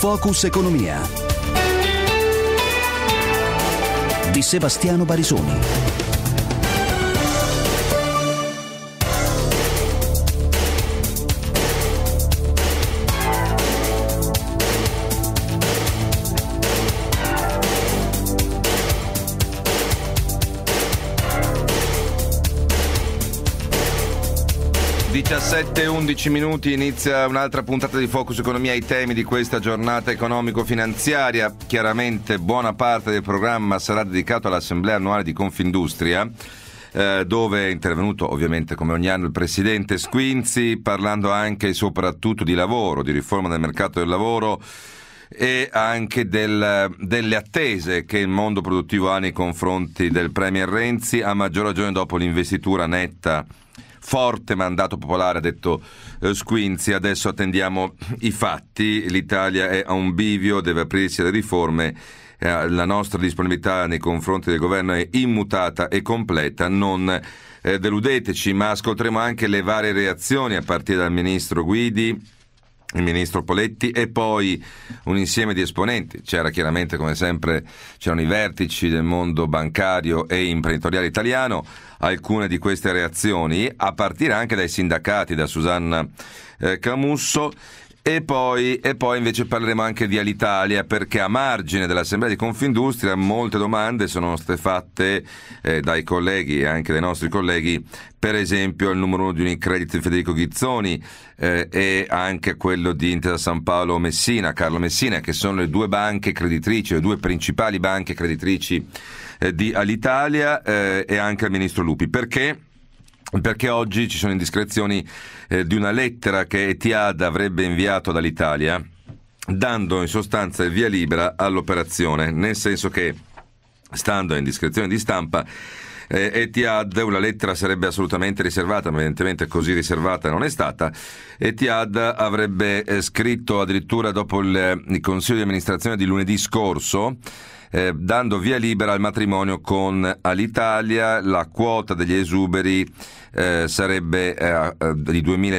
Focus Economia di Sebastiano Barisoni. 17-11 minuti, inizia un'altra puntata di Focus Economia, i temi di questa giornata economico-finanziaria. Chiaramente buona parte del programma sarà dedicato all'assemblea annuale di Confindustria, dove è intervenuto ovviamente come ogni anno il presidente Squinzi, parlando anche e soprattutto di lavoro, di riforma del mercato del lavoro e anche delle attese che il mondo produttivo ha nei confronti del Premier Renzi, a maggior ragione dopo l'investitura netta, forte mandato popolare, ha detto Squinzi. Adesso attendiamo i fatti, l'Italia è a un bivio, deve aprirsi alle riforme, la nostra disponibilità nei confronti del governo è immutata e completa, non deludeteci, ma ascolteremo anche le varie reazioni a partire dal ministro Guidi, il ministro Poletti e poi un insieme di esponenti. C'era chiaramente, come sempre, c'erano i vertici del mondo bancario e imprenditoriale italiano. Alcune di queste reazioni, a partire anche dai sindacati, da Susanna Camusso, e poi invece parleremo anche di Alitalia, perché a margine dell'assemblea di Confindustria molte domande sono state fatte dai colleghi e anche dai nostri colleghi, per esempio il numero 1 di Unicredit Federico Ghizzoni e anche quello di Intesa Sanpaolo Messina, Carlo Messina, che sono le due banche creditrici, le due principali banche creditrici di Alitalia, e anche al ministro Lupi. Perché oggi ci sono indiscrezioni di una lettera che Etihad avrebbe inviato dall'Italia, dando in sostanza il via libera all'operazione, nel senso che, stando a indiscrezioni di stampa, Etihad, una lettera sarebbe assolutamente riservata, ma evidentemente così riservata non è stata. Etihad avrebbe scritto addirittura dopo il consiglio di amministrazione di lunedì scorso, dando via libera al matrimonio con Alitalia. La quota degli esuberi sarebbe di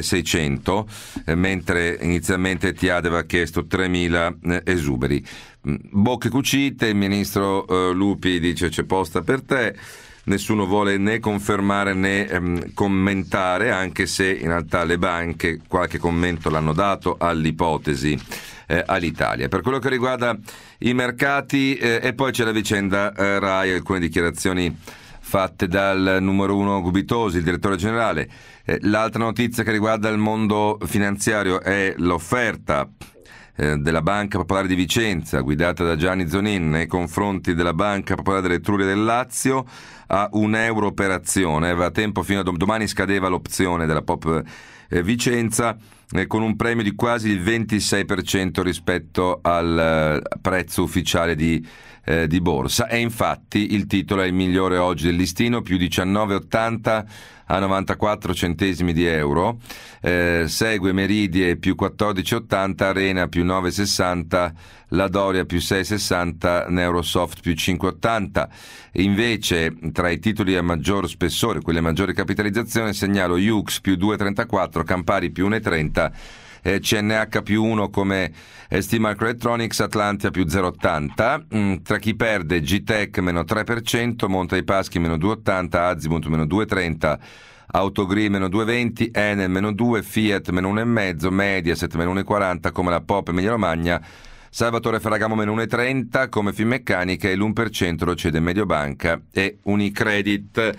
2.600, mentre inizialmente Etihad aveva chiesto 3.000 esuberi. Bocche cucite, il ministro Lupi dice c'è posta per te. Nessuno vuole né confermare né commentare, anche se in realtà le banche qualche commento l'hanno dato all'ipotesi all'Italia. Per quello che riguarda i mercati, e poi c'è la vicenda RAI, alcune dichiarazioni fatte dal numero 1 Gubitosi, il direttore generale. L'altra notizia che riguarda il mondo finanziario è l'offerta della Banca Popolare di Vicenza, guidata da Gianni Zonin, nei confronti della Banca Popolare dell'Etruria del Lazio a €1 per azione. Aveva tempo fino a domani, scadeva l'opzione della Pop Vicenza, con un premio di quasi il 26% rispetto al prezzo ufficiale di borsa, e infatti il titolo è il migliore oggi del listino, più 19,80 a 94 centesimi di euro. Segue Meridie più 14,80, Arena più 9,60, la Doria più 6,60, Neurosoft più 5,80. Invece tra i titoli a maggior spessore, quelli a maggiore capitalizzazione, segnalo Yux più 2,34, Campari più 1,30, CNH più 1 come STMicroelectronics, Atlantia più 0,80. Tra chi perde, GTEC meno 3%, Monte dei Paschi meno 2,80, Azimut meno 2,30, Autogrill meno 2,20, Enel meno 2, Fiat meno 1,5, Mediaset meno 1,40 come la Pop Emilia Romagna, Salvatore Ferragamo meno 1,30 come Finmeccanica, e l'1% lo cede Mediobanca e Unicredit.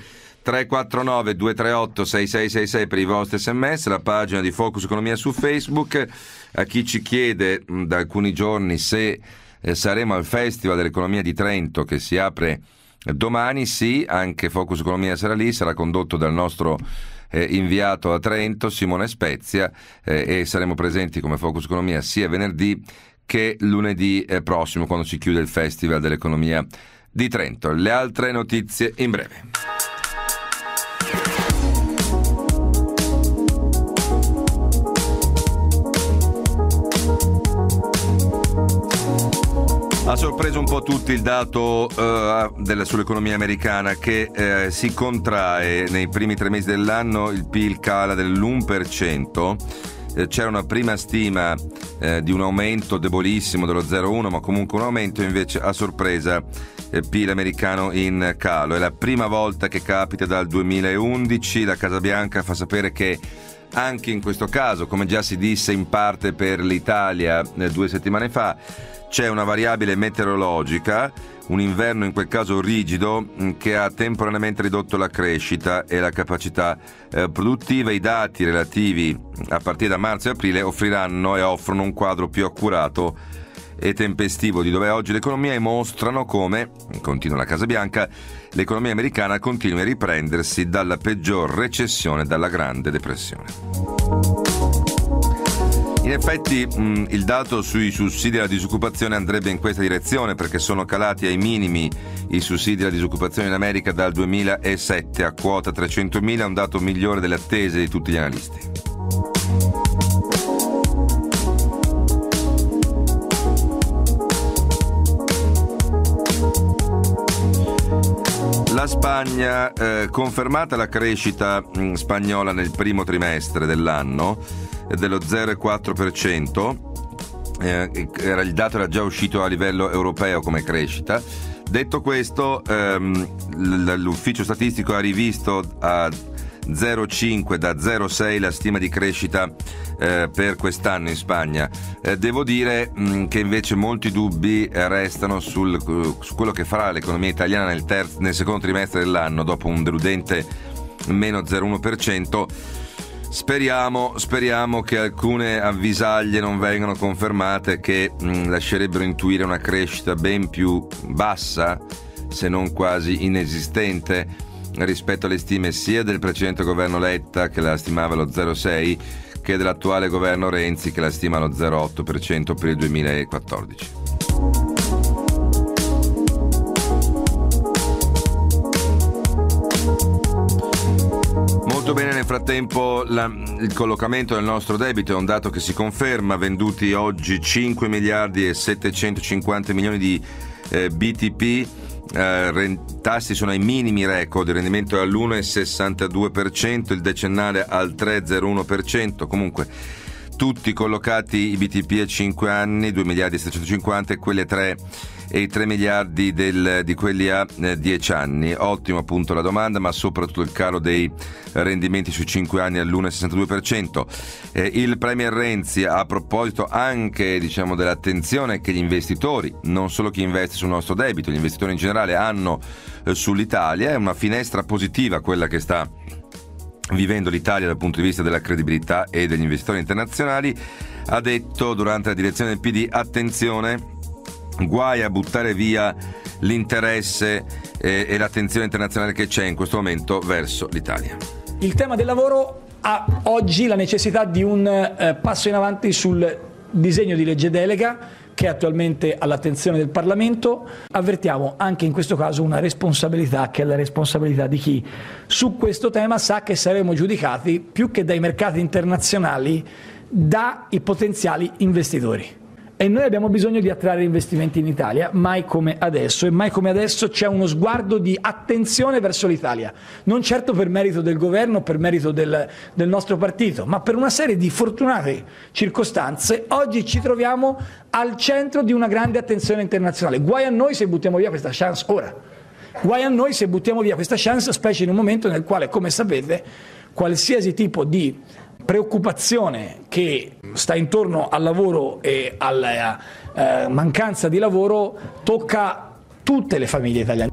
349-238-6666 per i vostri sms, la pagina di Focus Economia su Facebook. A chi ci chiede da alcuni giorni se saremo al Festival dell'Economia di Trento, che si apre domani, sì, anche Focus Economia sarà lì, sarà condotto dal nostro inviato a Trento, Simone Spezia, e saremo presenti come Focus Economia sia venerdì che lunedì prossimo, quando si chiude il Festival dell'Economia di Trento. Le altre notizie in breve. Ha sorpreso un po' tutti il dato sull'economia americana, che si contrae nei primi 3 mesi dell'anno, il PIL cala dell'1%, c'era una prima stima di un aumento debolissimo dello 0,1, ma comunque un aumento. Invece a sorpresa PIL americano in calo. È la prima volta che capita dal 2011. La Casa Bianca fa sapere che anche in questo caso, come già si disse in parte per l'Italia 2 settimane fa, c'è una variabile meteorologica, un inverno in quel caso rigido, che ha temporaneamente ridotto la crescita e la capacità produttiva. I dati relativi a partire da marzo e aprile offriranno e offrono un quadro più accurato e tempestivo di dove è oggi l'economia e mostrano come, continua la Casa Bianca, l'economia americana continua a riprendersi dalla peggior recessione, dalla Grande Depressione. In effetti il dato sui sussidi alla disoccupazione andrebbe in questa direzione, perché sono calati ai minimi i sussidi alla disoccupazione in America dal 2007 a quota 300.000, un dato migliore delle attese di tutti gli analisti. La Spagna, confermata la crescita spagnola nel primo trimestre dell'anno dello 0,4%, il dato era già uscito a livello europeo come crescita. Detto questo, l'ufficio statistico ha rivisto a 0,5 da 0,6 la stima di crescita per quest'anno in Spagna. Devo dire che invece molti dubbi restano su quello che farà l'economia italiana nel secondo trimestre dell'anno, dopo un deludente meno 0,1%. Speriamo che alcune avvisaglie non vengano confermate, che lascerebbero intuire una crescita ben più bassa, se non quasi inesistente, rispetto alle stime sia del precedente governo Letta, che la stimava allo 0,6, che dell'attuale governo Renzi, che la stima allo 0,8% per il 2014. Molto bene, nel frattempo il collocamento del nostro debito è un dato che si conferma: venduti oggi 5 miliardi e 750 milioni di BTP, tassi sono ai minimi record, il rendimento è all'1,62%, il decennale al 3,01%, comunque tutti collocati i BTP a 5 anni, 2 miliardi e 750, e quelli a 3 e i 3 miliardi di quelli a 10 anni. Ottimo appunto la domanda, ma soprattutto il calo dei rendimenti sui 5 anni all'1,62%. Il Premier Renzi, a proposito anche dell'attenzione che gli investitori, non solo chi investe sul nostro debito, gli investitori in generale hanno sull'Italia, è una finestra positiva quella che sta vivendo l'Italia dal punto di vista della credibilità e degli investitori internazionali. Ha detto durante la direzione del PD: attenzione, guai a buttare via l'interesse e l'attenzione internazionale che c'è in questo momento verso l'Italia. Il tema del lavoro ha oggi la necessità di un passo in avanti sul disegno di legge delega che è attualmente all'attenzione del Parlamento. Avvertiamo anche in questo caso una responsabilità, che è la responsabilità di chi su questo tema sa che saremo giudicati più che dai mercati internazionali, dai potenziali investitori. E noi abbiamo bisogno di attrarre investimenti in Italia, mai come adesso, e mai come adesso c'è uno sguardo di attenzione verso l'Italia, non certo per merito del governo, per merito del nostro partito, ma per una serie di fortunate circostanze. Oggi ci troviamo al centro di una grande attenzione internazionale. Guai a noi se buttiamo via questa chance ora. Guai a noi se buttiamo via questa chance, specie in un momento nel quale, come sapete, qualsiasi tipo di preoccupazione che sta intorno al lavoro e alla mancanza di lavoro tocca tutte le famiglie italiane.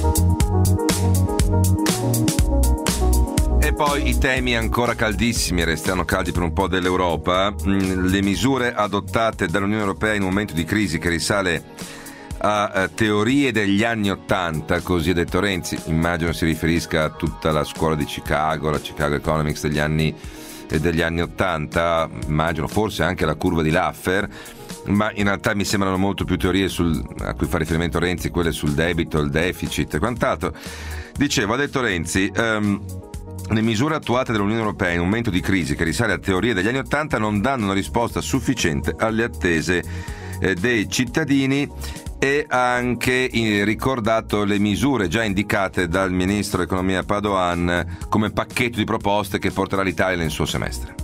E poi i temi ancora caldissimi, resteranno caldi per un po' dell'Europa, le misure adottate dall'Unione Europea in un momento di crisi che risale a teorie degli anni '80, così ha detto Renzi. Immagino si riferisca a tutta la scuola di Chicago, la Chicago Economics degli anni '80, immagino forse anche la curva di Laffer, ma in realtà mi sembrano molto più teorie a cui fa riferimento Renzi, quelle sul debito, il deficit e quant'altro. Dicevo, ha detto Renzi, le misure attuate dall'Unione Europea in un momento di crisi che risale a teorie degli anni '80 non danno una risposta sufficiente alle attese dei cittadini, e ha anche ricordato le misure già indicate dal ministro dell'economia Padoan come pacchetto di proposte che porterà l'Italia nel suo semestre.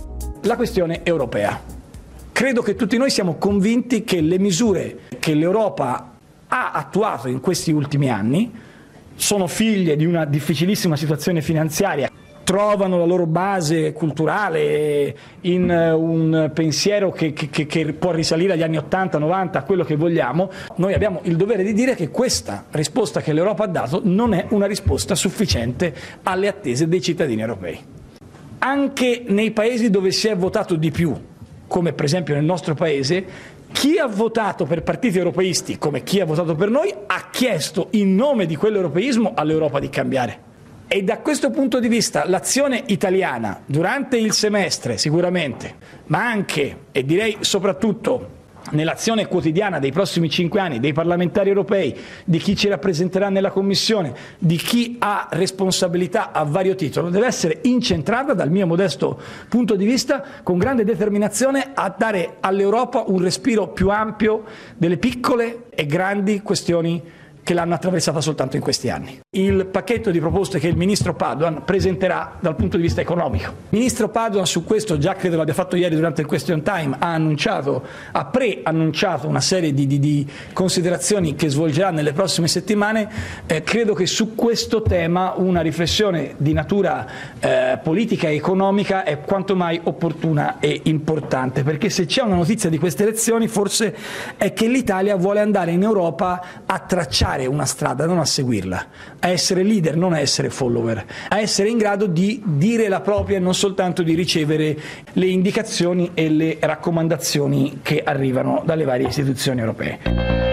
la questione europea. Credo che tutti noi siamo convinti che le misure che l'Europa ha attuato in questi ultimi anni sono figlie di una difficilissima situazione finanziaria, trovano la loro base culturale in un pensiero che può risalire agli anni 80, 90, a quello che vogliamo. Noi abbiamo il dovere di dire che questa risposta che l'Europa ha dato non è una risposta sufficiente alle attese dei cittadini europei. Anche nei paesi dove si è votato di più, come per esempio nel nostro paese, chi ha votato per partiti europeisti, come chi ha votato per noi, ha chiesto in nome di quell'europeismo all'Europa di cambiare. E da questo punto di vista l'azione italiana durante il semestre sicuramente, ma anche e direi soprattutto nell'azione quotidiana dei prossimi 5 anni dei parlamentari europei, di chi ci rappresenterà nella Commissione, di chi ha responsabilità a vario titolo, deve essere incentrata dal mio modesto punto di vista con grande determinazione a dare all'Europa un respiro più ampio delle piccole e grandi questioni che l'hanno attraversata soltanto in questi anni. Il pacchetto di proposte che il ministro Padoan presenterà dal punto di vista economico. Il ministro Padoan su questo, già credo l'abbia fatto ieri durante il question time, ha preannunciato una serie di considerazioni che svolgerà nelle prossime settimane. Credo che su questo tema una riflessione di natura politica e economica è quanto mai opportuna e importante, perché se c'è una notizia di queste elezioni forse è che l'Italia vuole andare in Europa a tracciare una strada, non a seguirla, a essere leader, non a essere follower, a essere in grado di dire la propria e non soltanto di ricevere le indicazioni e le raccomandazioni che arrivano dalle varie istituzioni europee.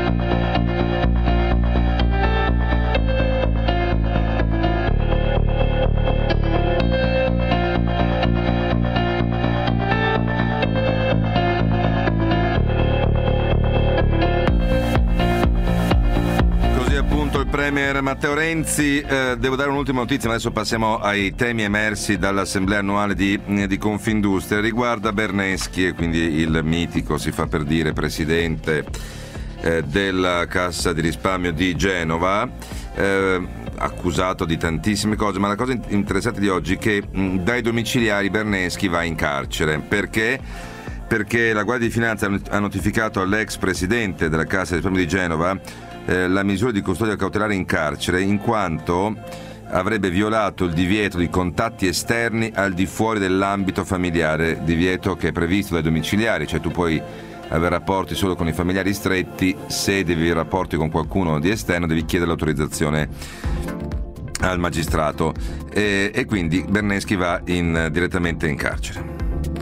Premier Matteo Renzi, devo dare un'ultima notizia, ma adesso passiamo ai temi emersi dall'assemblea annuale di Confindustria. Riguarda Berneschi, e quindi il mitico, si fa per dire, presidente della Cassa di risparmio di Genova, accusato di tantissime cose, ma la cosa interessante di oggi è che dai domiciliari Berneschi va in carcere. Perché la Guardia di Finanza ha notificato all'ex presidente della Cassa di risparmio di Genova la misura di custodia cautelare in carcere, in quanto avrebbe violato il divieto di contatti esterni al di fuori dell'ambito familiare, divieto che è previsto dai domiciliari, cioè tu puoi avere rapporti solo con i familiari stretti. Se devi avere rapporti con qualcuno di esterno devi chiedere l'autorizzazione al magistrato, e quindi Berneschi va direttamente in carcere.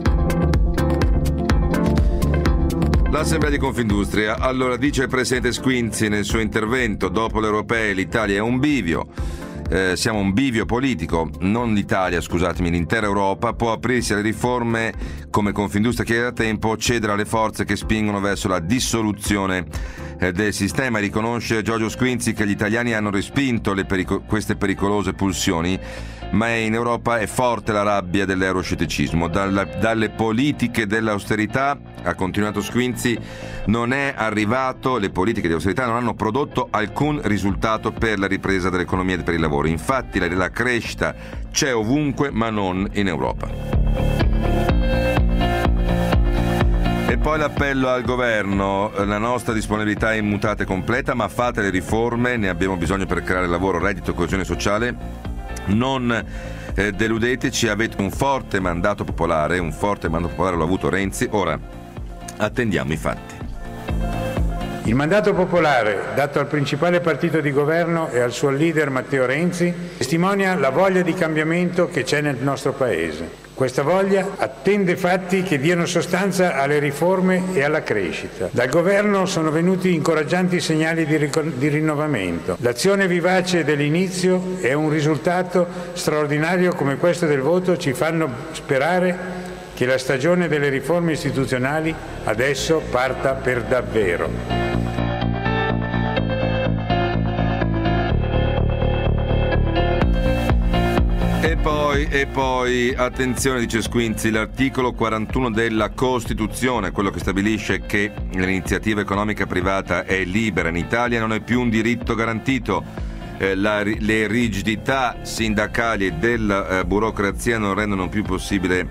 L'Assemblea di Confindustria. Allora, dice il Presidente Squinzi nel suo intervento: dopo le europee l'Italia è un bivio, siamo un bivio politico, non l'Italia, scusatemi, l'intera Europa può aprirsi alle riforme come Confindustria chiede da tempo, cedere alle forze che spingono verso la dissoluzione del sistema. Riconosce Giorgio Squinzi che gli italiani hanno respinto queste pericolose pulsioni, ma in Europa è forte la rabbia dell'euroscetticismo. Dalle politiche dell'austerità, ha continuato Squinzi, non è arrivato, le politiche di austerità non hanno prodotto alcun risultato per la ripresa dell'economia e per il lavoro. Infatti la crescita c'è ovunque, ma non in Europa. E poi l'appello al governo: la nostra disponibilità è immutata e completa, ma fate le riforme, ne abbiamo bisogno per creare lavoro, reddito e coesione sociale. Non deludeteci, avete un forte mandato popolare l'ha avuto Renzi, ora attendiamo i fatti. Il mandato popolare dato al principale partito di governo e al suo leader Matteo Renzi testimonia la voglia di cambiamento che c'è nel nostro Paese. Questa voglia attende fatti che diano sostanza alle riforme e alla crescita. Dal governo sono venuti incoraggianti segnali di rinnovamento. L'azione vivace dell'inizio e un risultato straordinario come questo del voto ci fanno sperare che la stagione delle riforme istituzionali adesso parta per davvero. E poi, attenzione, dice Squinzi, l'articolo 41 della Costituzione, quello che stabilisce che l'iniziativa economica privata è libera in Italia, non è più un diritto garantito. Le rigidità sindacali e della burocrazia non rendono più possibile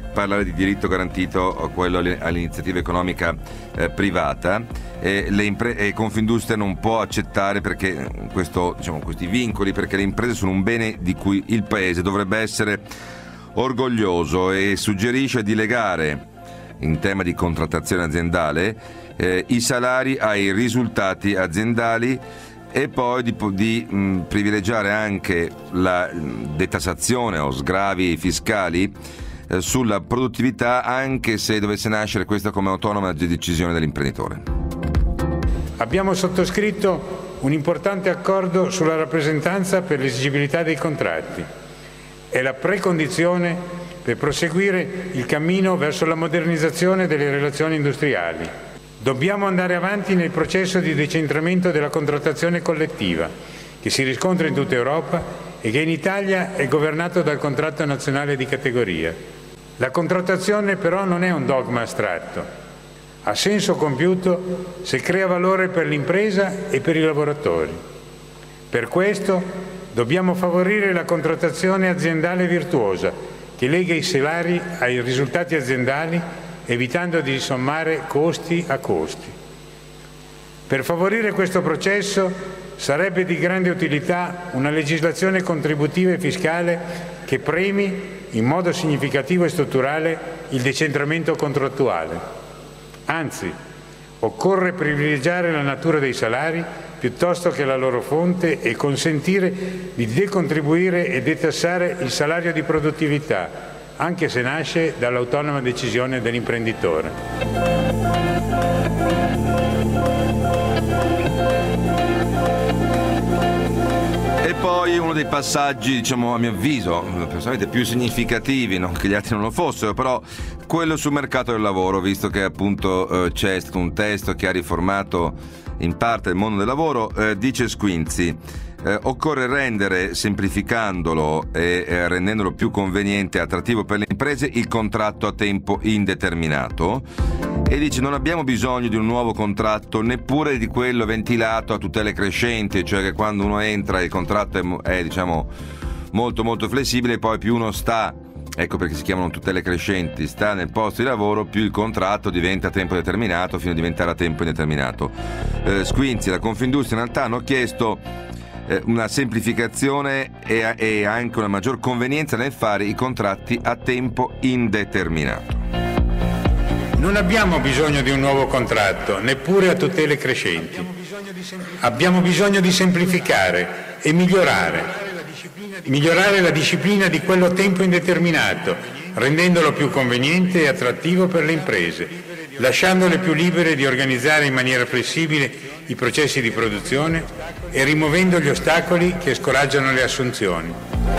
parlare di diritto garantito, quello all'iniziativa economica privata, e Confindustria non può accettare perché questi vincoli, perché le imprese sono un bene di cui il Paese dovrebbe essere orgoglioso, e suggerisce di legare, in tema di contrattazione aziendale, i salari ai risultati aziendali, e poi di privilegiare anche la detassazione o sgravi fiscali sulla produttività, anche se dovesse nascere questa come autonoma decisione dell'imprenditore. Abbiamo sottoscritto un importante accordo sulla rappresentanza per l'esigibilità dei contratti. È la precondizione per proseguire il cammino verso la modernizzazione delle relazioni industriali. Dobbiamo andare avanti nel processo di decentramento della contrattazione collettiva, che si riscontra in tutta Europa e che in Italia è governato dal contratto nazionale di categoria. La contrattazione però non è un dogma astratto. Ha senso compiuto se crea valore per l'impresa e per i lavoratori. Per questo dobbiamo favorire la contrattazione aziendale virtuosa, che lega i salari ai risultati aziendali, evitando di sommare costi a costi. Per favorire questo processo sarebbe di grande utilità una legislazione contributiva e fiscale che premi in modo significativo e strutturale il decentramento contrattuale. Anzi, occorre privilegiare la natura dei salari piuttosto che la loro fonte e consentire di decontribuire e detassare il salario di produttività, anche se nasce dall'autonoma decisione dell'imprenditore. E poi uno dei passaggi, a mio avviso, personalmente più significativi, non che gli altri non lo fossero, però quello sul mercato del lavoro, visto che appunto c'è stato un testo che ha riformato in parte il mondo del lavoro, dice Squinzi. Occorre rendere, semplificandolo e rendendolo più conveniente e attrattivo per le imprese, il contratto a tempo indeterminato, e dice non abbiamo bisogno di un nuovo contratto, neppure di quello ventilato a tutele crescenti, cioè che quando uno entra il contratto è molto molto flessibile, e poi più uno sta, ecco perché si chiamano tutele crescenti, sta nel posto di lavoro, più il contratto diventa a tempo determinato fino a diventare a tempo indeterminato. Squinzi e la Confindustria in realtà hanno chiesto una semplificazione e anche una maggior convenienza nel fare i contratti a tempo indeterminato. Non abbiamo bisogno di un nuovo contratto, neppure a tutele crescenti. Abbiamo bisogno di semplificare e migliorare la disciplina di quello a tempo indeterminato, rendendolo più conveniente e attrattivo per le imprese, lasciandole più libere di organizzare in maniera flessibile i processi di produzione e rimuovendo gli ostacoli che scoraggiano le assunzioni.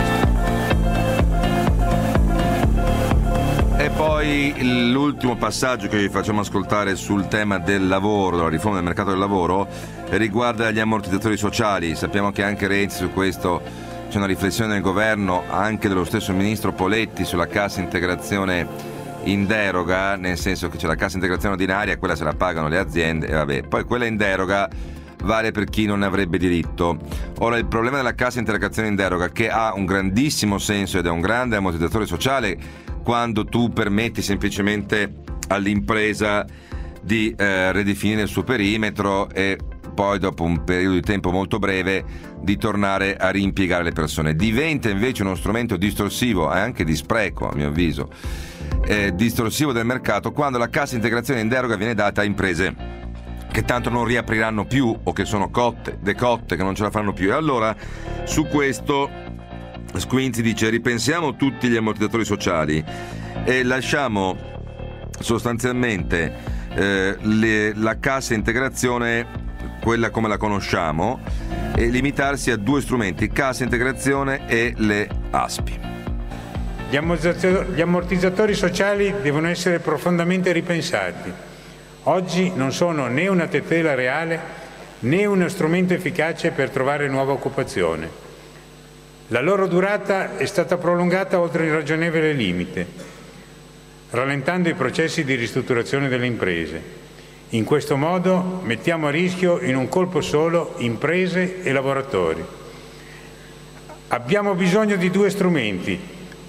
E poi l'ultimo passaggio che vi facciamo ascoltare sul tema del lavoro, della riforma del mercato del lavoro, riguarda gli ammortizzatori sociali. Sappiamo che anche Renzi su questo c'è una riflessione del governo, anche dello stesso ministro Poletti, sulla cassa integrazione in deroga, nel senso che c'è la cassa integrazione ordinaria, quella se la pagano le aziende, e vabbè, poi quella in deroga vale per chi non ne avrebbe diritto. Ora, il problema della cassa integrazione in deroga, che ha un grandissimo senso ed è un grande ammortizzatore sociale, quando tu permetti semplicemente all'impresa di ridefinire il suo perimetro e poi dopo un periodo di tempo molto breve di tornare a reimpiegare le persone. Diventa invece uno strumento distorsivo e anche di spreco, a mio avviso, distorsivo del mercato, quando la cassa integrazione in deroga viene data a imprese che tanto non riapriranno più o che sono decotte, che non ce la fanno più. E allora su questo Squinzi dice: ripensiamo tutti gli ammortizzatori sociali e lasciamo sostanzialmente la cassa integrazione, quella come la conosciamo, e limitarsi a due strumenti, cassa integrazione e le ASPI. Gli ammortizzatori sociali devono essere profondamente ripensati. Oggi non sono né una tutela reale né uno strumento efficace per trovare nuova occupazione. La loro durata è stata prolungata oltre il ragionevole limite, rallentando i processi di ristrutturazione delle imprese. In questo modo mettiamo a rischio in un colpo solo imprese e lavoratori. Abbiamo bisogno di due strumenti: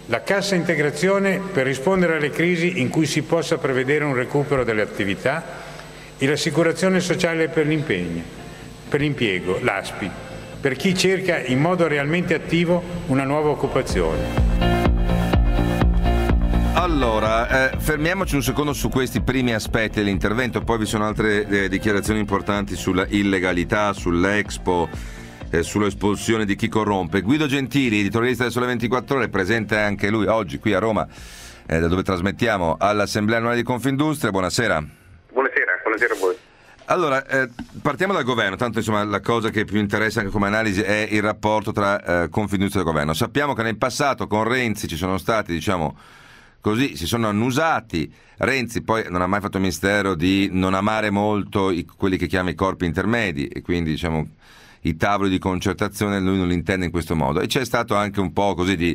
La cassa integrazione per rispondere alle crisi in cui si possa prevedere un recupero delle attività e l'assicurazione sociale per l'impiego, l'ASPI, per chi cerca in modo realmente attivo una nuova occupazione. Allora, fermiamoci un secondo su questi primi aspetti dell'intervento, poi vi sono altre dichiarazioni importanti sulla illegalità, sull'Expo, sull'espulsione di chi corrompe. Guido Gentili, editorialista del Sole 24 Ore, presente anche lui oggi qui a Roma, da dove trasmettiamo, all'Assemblea Annuale di Confindustria. Buonasera. Buonasera a voi. Allora, partiamo dal governo, tanto insomma la cosa che più interessa anche come analisi è il rapporto tra Confindustria e governo. Sappiamo che nel passato con Renzi ci sono stati, diciamo così, si sono annusati. Renzi poi non ha mai fatto mistero di non amare molto quelli che chiama i corpi intermedi, e quindi diciamo i tavoli di concertazione lui non li intende in questo modo, e c'è stato anche un po' così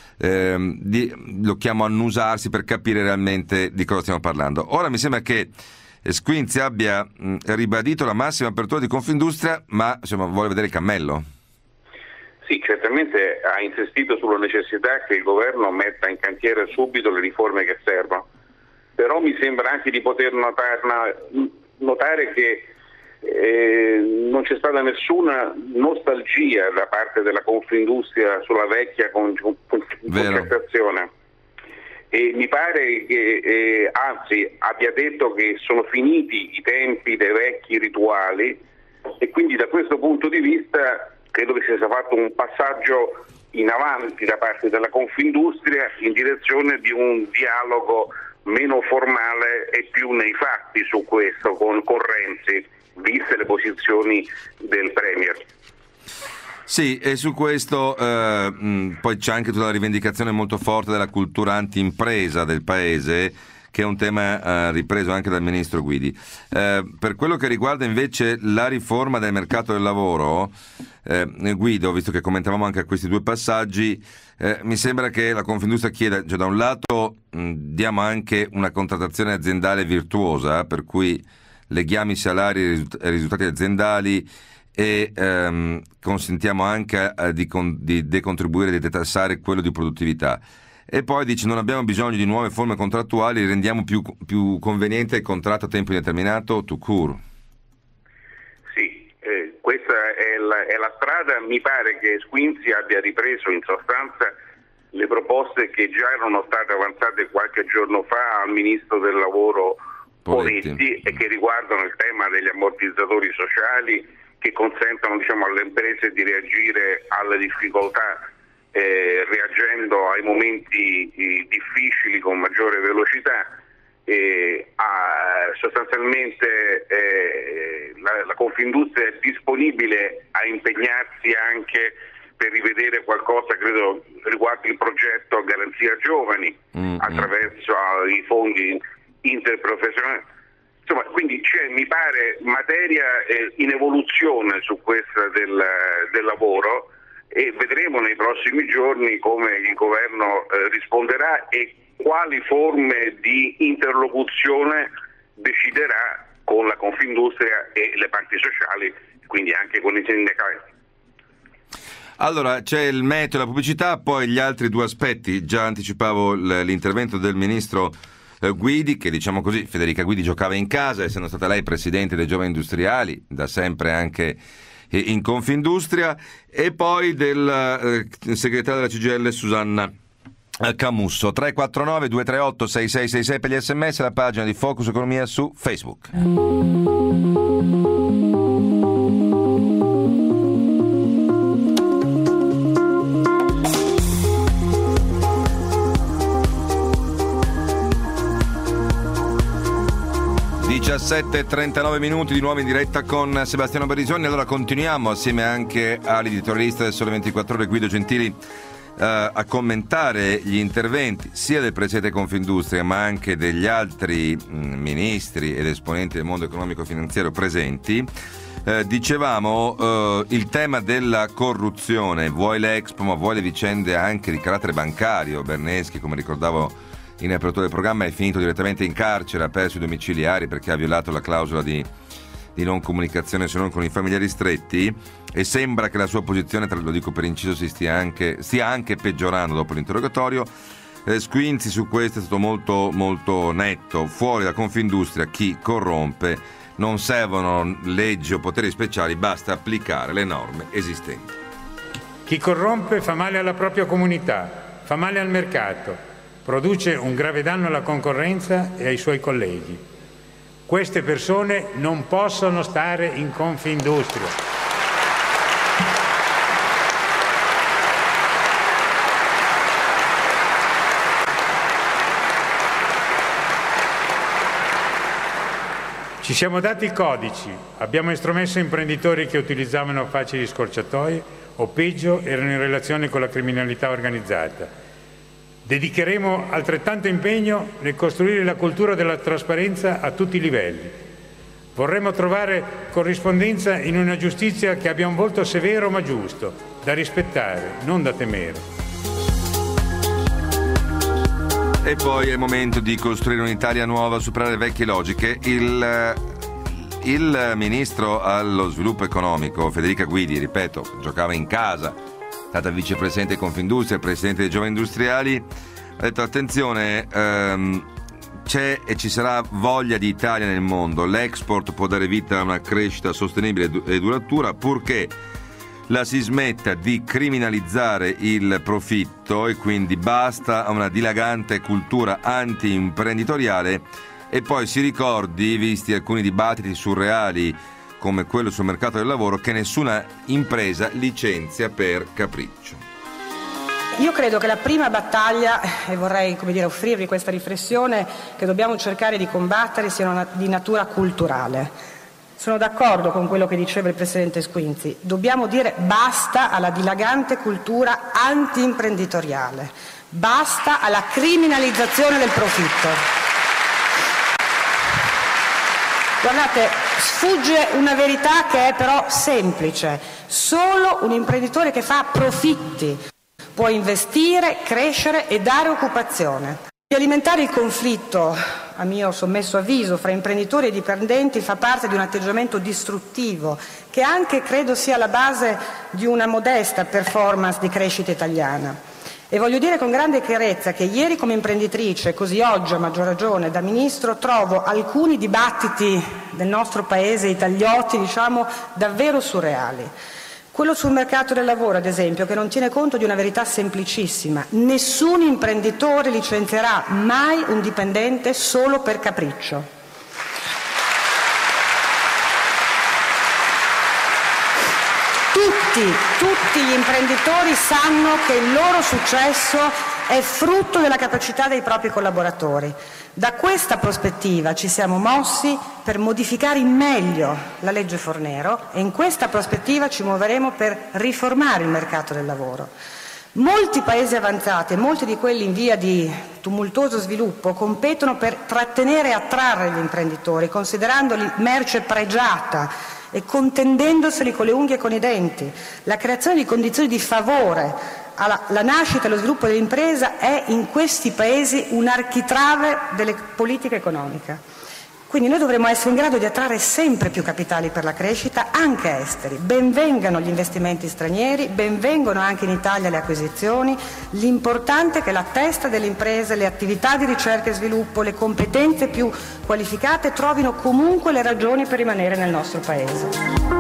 lo chiamo annusarsi per capire realmente di cosa stiamo parlando. Ora mi sembra che Squinzi abbia ribadito la massima apertura di Confindustria, ma insomma vuole vedere il cammello. Sì, certamente ha insistito sulla necessità che il governo metta in cantiere subito le riforme che servono, però mi sembra anche di poter notare che non c'è stata nessuna nostalgia da parte della Confindustria sulla vecchia concertazione. E mi pare che anzi abbia detto che sono finiti i tempi dei vecchi rituali, e quindi da questo punto di vista credo che sia stato fatto un passaggio in avanti da parte della Confindustria in direzione di un dialogo meno formale e più nei fatti su questo con Renzi, viste le posizioni del Premier. Sì, e su questo poi c'è anche tutta la rivendicazione molto forte della cultura anti-impresa del Paese, che è un tema ripreso anche dal Ministro Guidi. Per quello che riguarda invece la riforma del mercato del lavoro, Guido, visto che commentavamo anche questi due passaggi, mi sembra che la Confindustria chieda, cioè da un lato diamo anche una contrattazione aziendale virtuosa, per cui leghiamo i salari ai risultati aziendali e consentiamo anche di decontribuire e di detassare quello di produttività. E poi dice non abbiamo bisogno di nuove forme contrattuali, rendiamo più conveniente il contratto a tempo indeterminato tout court. Sì, questa è la strada. Mi pare che Squinzi abbia ripreso in sostanza le proposte che già erano state avanzate qualche giorno fa al Ministro del Lavoro Poletti e che riguardano il tema degli ammortizzatori sociali, che consentono alle imprese di reagire alle difficoltà reagendo ai momenti difficili con maggiore velocità. Sostanzialmente la Confindustria è disponibile a impegnarsi anche per rivedere qualcosa, credo riguardo il progetto Garanzia Giovani, attraverso i fondi interprofessionali. Insomma, quindi c'è, mi pare, materia in evoluzione su questa del lavoro, e vedremo nei prossimi giorni come il governo risponderà e quali forme di interlocuzione deciderà con la Confindustria e le parti sociali, quindi anche con i sindacati. Allora, c'è il metodo, la pubblicità, poi gli altri due aspetti. Già anticipavo l'intervento del ministro Guidi, che diciamo così, Federica Guidi giocava in casa, essendo stata lei presidente dei Giovani Industriali, da sempre anche in Confindustria, e poi del segretario della CGIL Susanna Camusso. 349 238 6666 per gli sms, la pagina di Focus Economia su Facebook. 17:39 minuti di nuovo in diretta con Sebastiano Barisoni. Allora continuiamo assieme anche all'editorialista del Sole 24 Ore Guido Gentili a commentare gli interventi sia del presidente Confindustria ma anche degli altri ministri ed esponenti del mondo economico finanziario presenti. Dicevamo il tema della corruzione, vuoi l'Expo ma vuoi le vicende anche di carattere bancario. Berneschi, come ricordavo in apertura del programma, è finito direttamente in carcere, ha perso i domiciliari perché ha violato la clausola di di non comunicazione se non con i familiari stretti, e sembra che la sua posizione, lo dico per inciso, stia anche peggiorando dopo l'interrogatorio. Squinzi su questo è stato molto molto netto: fuori da Confindustria chi corrompe, non servono leggi o poteri speciali, basta applicare le norme esistenti. Chi corrompe fa male alla propria comunità, fa male al mercato, produce un grave danno alla concorrenza e ai suoi colleghi. Queste persone non possono stare in Confindustria. Ci siamo dati i codici, abbiamo estromesso imprenditori che utilizzavano facili scorciatoie o peggio erano in relazione con la criminalità organizzata. Dedicheremo altrettanto impegno nel costruire la cultura della trasparenza a tutti i livelli. Vorremmo trovare corrispondenza in una giustizia che abbia un volto severo ma giusto, da rispettare, non da temere. E poi è il momento di costruire un'Italia nuova, superare vecchie logiche. Il ministro allo sviluppo economico, Federica Guidi, ripeto, giocava in casa, è stata vicepresidente di Confindustria, presidente dei giovani industriali, ha detto: attenzione, c'è e ci sarà voglia di Italia nel mondo, l'export può dare vita a una crescita sostenibile e duratura, purché la si smetta di criminalizzare il profitto e quindi basta a una dilagante cultura anti-imprenditoriale, e poi si ricordi, visti alcuni dibattiti surreali come quello sul mercato del lavoro, che nessuna impresa licenzia per capriccio. Io credo che la prima battaglia, e vorrei offrirvi questa riflessione, che dobbiamo cercare di combattere sia di natura culturale. Sono d'accordo con quello che diceva il Presidente Squinzi, dobbiamo dire basta alla dilagante cultura anti-imprenditoriale, basta alla criminalizzazione del profitto. Guardate, sfugge una verità che è però semplice: solo un imprenditore che fa profitti può investire, crescere e dare occupazione. Di alimentare il conflitto, a mio sommesso avviso, fra imprenditori e dipendenti fa parte di un atteggiamento distruttivo che anche credo sia alla base di una modesta performance di crescita italiana. E voglio dire con grande chiarezza che ieri come imprenditrice, così oggi a maggior ragione da Ministro, trovo alcuni dibattiti del nostro Paese italioti, davvero surreali. Quello sul mercato del lavoro, ad esempio, che non tiene conto di una verità semplicissima: nessun imprenditore licenzierà mai un dipendente solo per capriccio. Tutti gli imprenditori sanno che il loro successo è frutto della capacità dei propri collaboratori. Da questa prospettiva ci siamo mossi per modificare in meglio la legge Fornero e in questa prospettiva ci muoveremo per riformare il mercato del lavoro. Molti paesi avanzati e molti di quelli in via di tumultuoso sviluppo competono per trattenere e attrarre gli imprenditori, considerandoli merce pregiata e contendendoseli con le unghie e con i denti. La creazione di condizioni di favore alla nascita e allo sviluppo dell'impresa è in questi paesi un architrave delle politiche economiche. Quindi noi dovremo essere in grado di attrarre sempre più capitali per la crescita, anche esteri. Benvengano gli investimenti stranieri, benvengano anche in Italia le acquisizioni. L'importante è che la testa delle imprese, le attività di ricerca e sviluppo, le competenze più qualificate trovino comunque le ragioni per rimanere nel nostro Paese.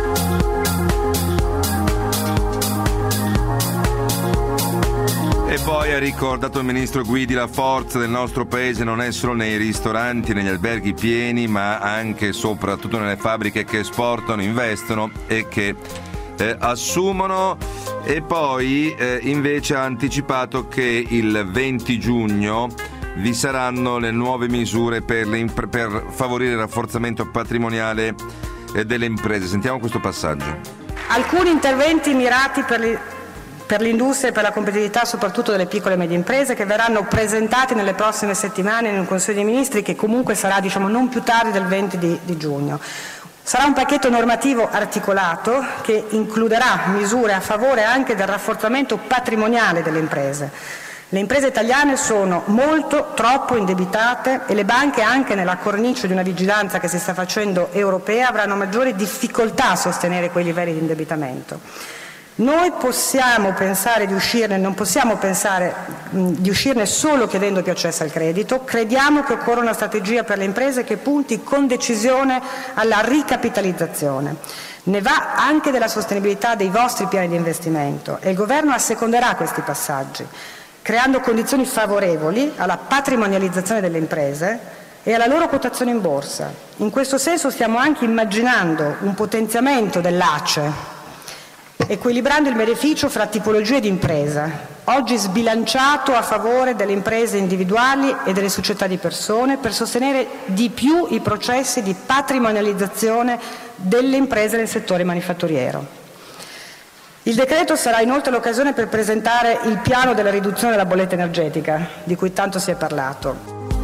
E poi ha ricordato il ministro Guidi: la forza del nostro paese non è solo nei ristoranti, negli alberghi pieni, ma anche e soprattutto nelle fabbriche che esportano, investono e che assumono. E poi invece ha anticipato che il 20 giugno vi saranno le nuove misure per favorire il rafforzamento patrimoniale delle imprese. Sentiamo questo passaggio. Alcuni interventi mirati per l'industria e per la competitività soprattutto delle piccole e medie imprese, che verranno presentati nelle prossime settimane in un Consiglio dei Ministri che comunque sarà non più tardi del 20 di giugno. Sarà un pacchetto normativo articolato che includerà misure a favore anche del rafforzamento patrimoniale delle imprese. Le imprese italiane sono molto, troppo indebitate e le banche, anche nella cornice di una vigilanza che si sta facendo europea, avranno maggiori difficoltà a sostenere quei livelli di indebitamento. Noi possiamo pensare di uscirne, non possiamo pensare di uscirne solo chiedendo più accesso al credito. Crediamo che occorra una strategia per le imprese che punti con decisione alla ricapitalizzazione. Ne va anche della sostenibilità dei vostri piani di investimento e il Governo asseconderà questi passaggi, creando condizioni favorevoli alla patrimonializzazione delle imprese e alla loro quotazione in borsa. In questo senso stiamo anche immaginando un potenziamento dell'ACE, equilibrando il beneficio fra tipologie di impresa, oggi sbilanciato a favore delle imprese individuali e delle società di persone, per sostenere di più i processi di patrimonializzazione delle imprese nel settore manifatturiero. Il decreto sarà inoltre l'occasione per presentare il piano della riduzione della bolletta energetica, di cui tanto si è parlato.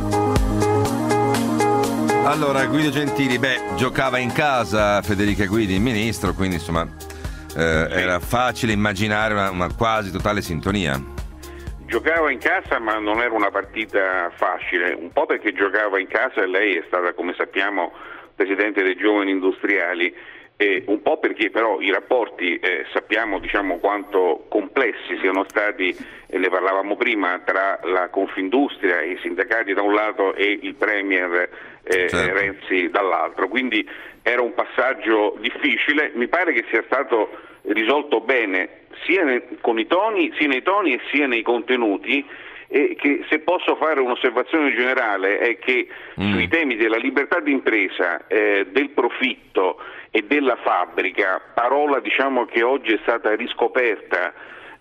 Allora, Guido Gentili, giocava in casa Federica Guidi, il ministro, quindi insomma era facile immaginare una quasi totale sintonia. Giocava in casa, ma non era una partita facile, un po' perché giocava in casa e lei è stata, come sappiamo, presidente dei Giovani Industriali, e un po' perché però i rapporti sappiamo quanto complessi siano stati, e ne parlavamo prima, tra la Confindustria e i sindacati da un lato e il Premier certo. Renzi dall'altro, quindi era un passaggio difficile. Mi pare che sia stato risolto bene sia nei toni e sia nei contenuti, e che, se posso fare un'osservazione generale, è che sui temi della libertà d'impresa, del profitto e della fabbrica, parola che oggi è stata riscoperta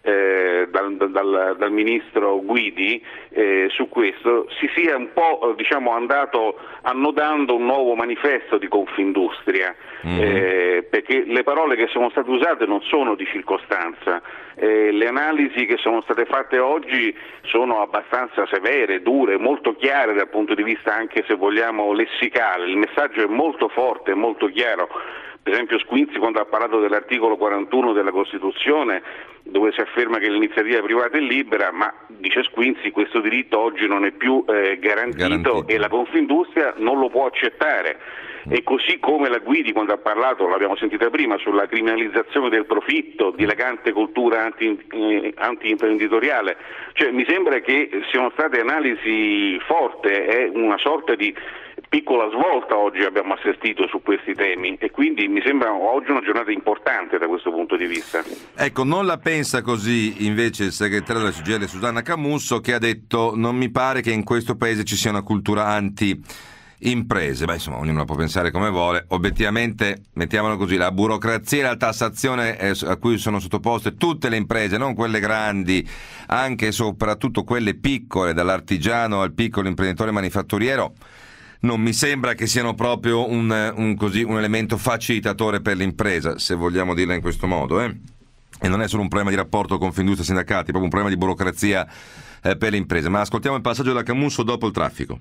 dal ministro Guidi, su questo si sia un po' andato annodando un nuovo manifesto di Confindustria, perché le parole che sono state usate non sono di circostanza, le analisi che sono state fatte oggi sono abbastanza severe, dure, molto chiare dal punto di vista anche, se vogliamo, lessicale. Il messaggio è molto forte, molto chiaro. Per esempio Squinzi, quando ha parlato dell'articolo 41 della Costituzione, dove si afferma che l'iniziativa privata è libera, ma dice Squinzi, questo diritto oggi non è più garantito e la Confindustria non lo può accettare. E così come la Guidi, quando ha parlato, l'abbiamo sentita prima, sulla criminalizzazione del profitto, dilagante cultura anti-imprenditoriale, cioè mi sembra che siano state analisi forte, è una sorta di piccola svolta oggi abbiamo assistito su questi temi, e quindi mi sembra oggi una giornata importante da questo punto di vista. Ecco, non la pensa così invece il segretario della CGIL Susanna Camusso, che ha detto: non mi pare che in questo paese ci sia una cultura anti-imprese. Insomma, ognuno la può pensare come vuole. Obiettivamente, mettiamolo così, la burocrazia e la tassazione a cui sono sottoposte tutte le imprese, non quelle grandi, anche e soprattutto quelle piccole, dall'artigiano al piccolo imprenditore manifatturiero, non mi sembra che siano proprio un elemento facilitatore per l'impresa, se vogliamo dirla in questo modo, E non è solo un problema di rapporto con Confindustria e sindacati, è proprio un problema di burocrazia per le imprese. Ma ascoltiamo il passaggio della Camusso dopo il traffico.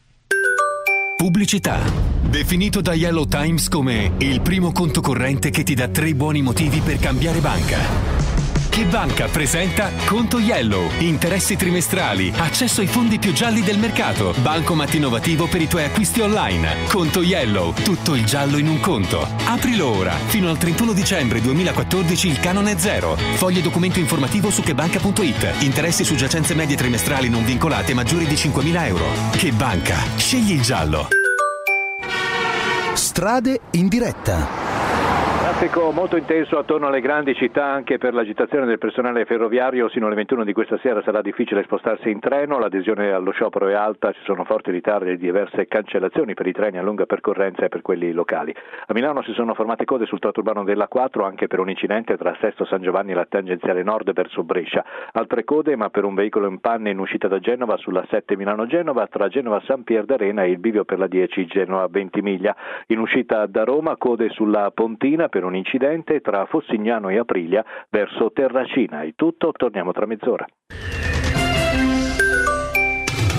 Pubblicità. Definito da Yellow Times come il primo conto corrente che ti dà 3 buoni motivi per cambiare banca. Che Banca presenta Conto Yellow, interessi trimestrali, accesso ai fondi più gialli del mercato, bancomat innovativo per i tuoi acquisti online. Conto Yellow, tutto il giallo in un conto. Aprilo ora, fino al 31 dicembre 2014 il canone è 0. Foglie documento informativo su chebanca.it. Interessi su giacenze medie trimestrali non vincolate maggiori di 5.000 euro. Che Banca, scegli il giallo. Strade in diretta. Traffico molto intenso attorno alle grandi città anche per l'agitazione del personale ferroviario. Sino alle 21 di questa sera sarà difficile spostarsi in treno, l'adesione allo sciopero è alta, ci sono forti ritardi e diverse cancellazioni per i treni a lunga percorrenza e per quelli locali. A Milano si sono formate code sul tratto urbano della 4 anche per un incidente tra Sesto San Giovanni e la tangenziale nord verso Brescia. Altre code ma per un veicolo in panne in uscita da Genova sulla 7 Milano-Genova tra Genova San Pier d'Arena e il bivio per la 10 Genova-Ventimiglia. In uscita da Roma code sulla Pontina per un incidente tra Fossignano e Aprilia verso Terracina. È tutto, torniamo tra mezz'ora.